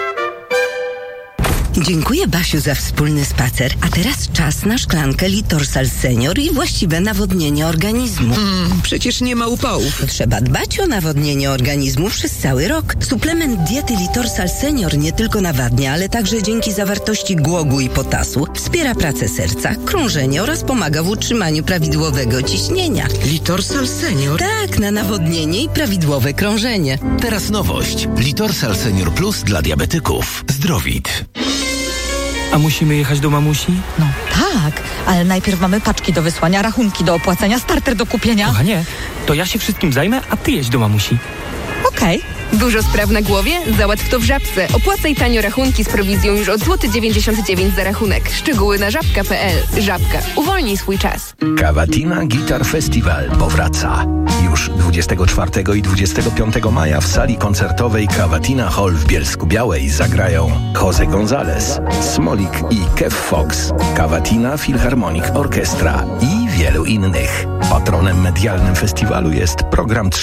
Dziękuję, Basiu, za wspólny spacer. A teraz czas na szklankę Litorsal Senior i właściwe nawodnienie organizmu. Mm, przecież nie ma upałów. Trzeba dbać o nawodnienie organizmu przez cały rok. Suplement diety Litorsal Senior nie tylko nawadnia, ale także dzięki zawartości głogu i potasu wspiera pracę serca, krążenie oraz pomaga w utrzymaniu prawidłowego ciśnienia. Litorsal Senior? Tak, na nawodnienie i prawidłowe krążenie. Teraz nowość. Litorsal Senior Plus dla diabetyków. Zdrowit. A musimy jechać do mamusi? No tak, ale najpierw mamy paczki do wysłania, rachunki do opłacenia, starter do kupienia. Kochanie, to ja się wszystkim zajmę, a ty jedź do mamusi. Okej. Okej. Dużo spraw na głowie? Załatw to w Żabce. Opłacaj tanio rachunki z prowizją już od złoty dziewięćdziesiąt dziewięć za rachunek. Szczegóły na żabka kropka p l. Żabka. Uwolnij swój czas. Cavatina Guitar Festival powraca. Już dwudziestego czwartego i dwudziestego piątego maja w sali koncertowej Cavatina Hall w Bielsku-Białej zagrają Jose González, Smolik i Kev Fox, Cavatina Philharmonic Orchestra i wielu innych. Patronem medialnym festiwalu jest program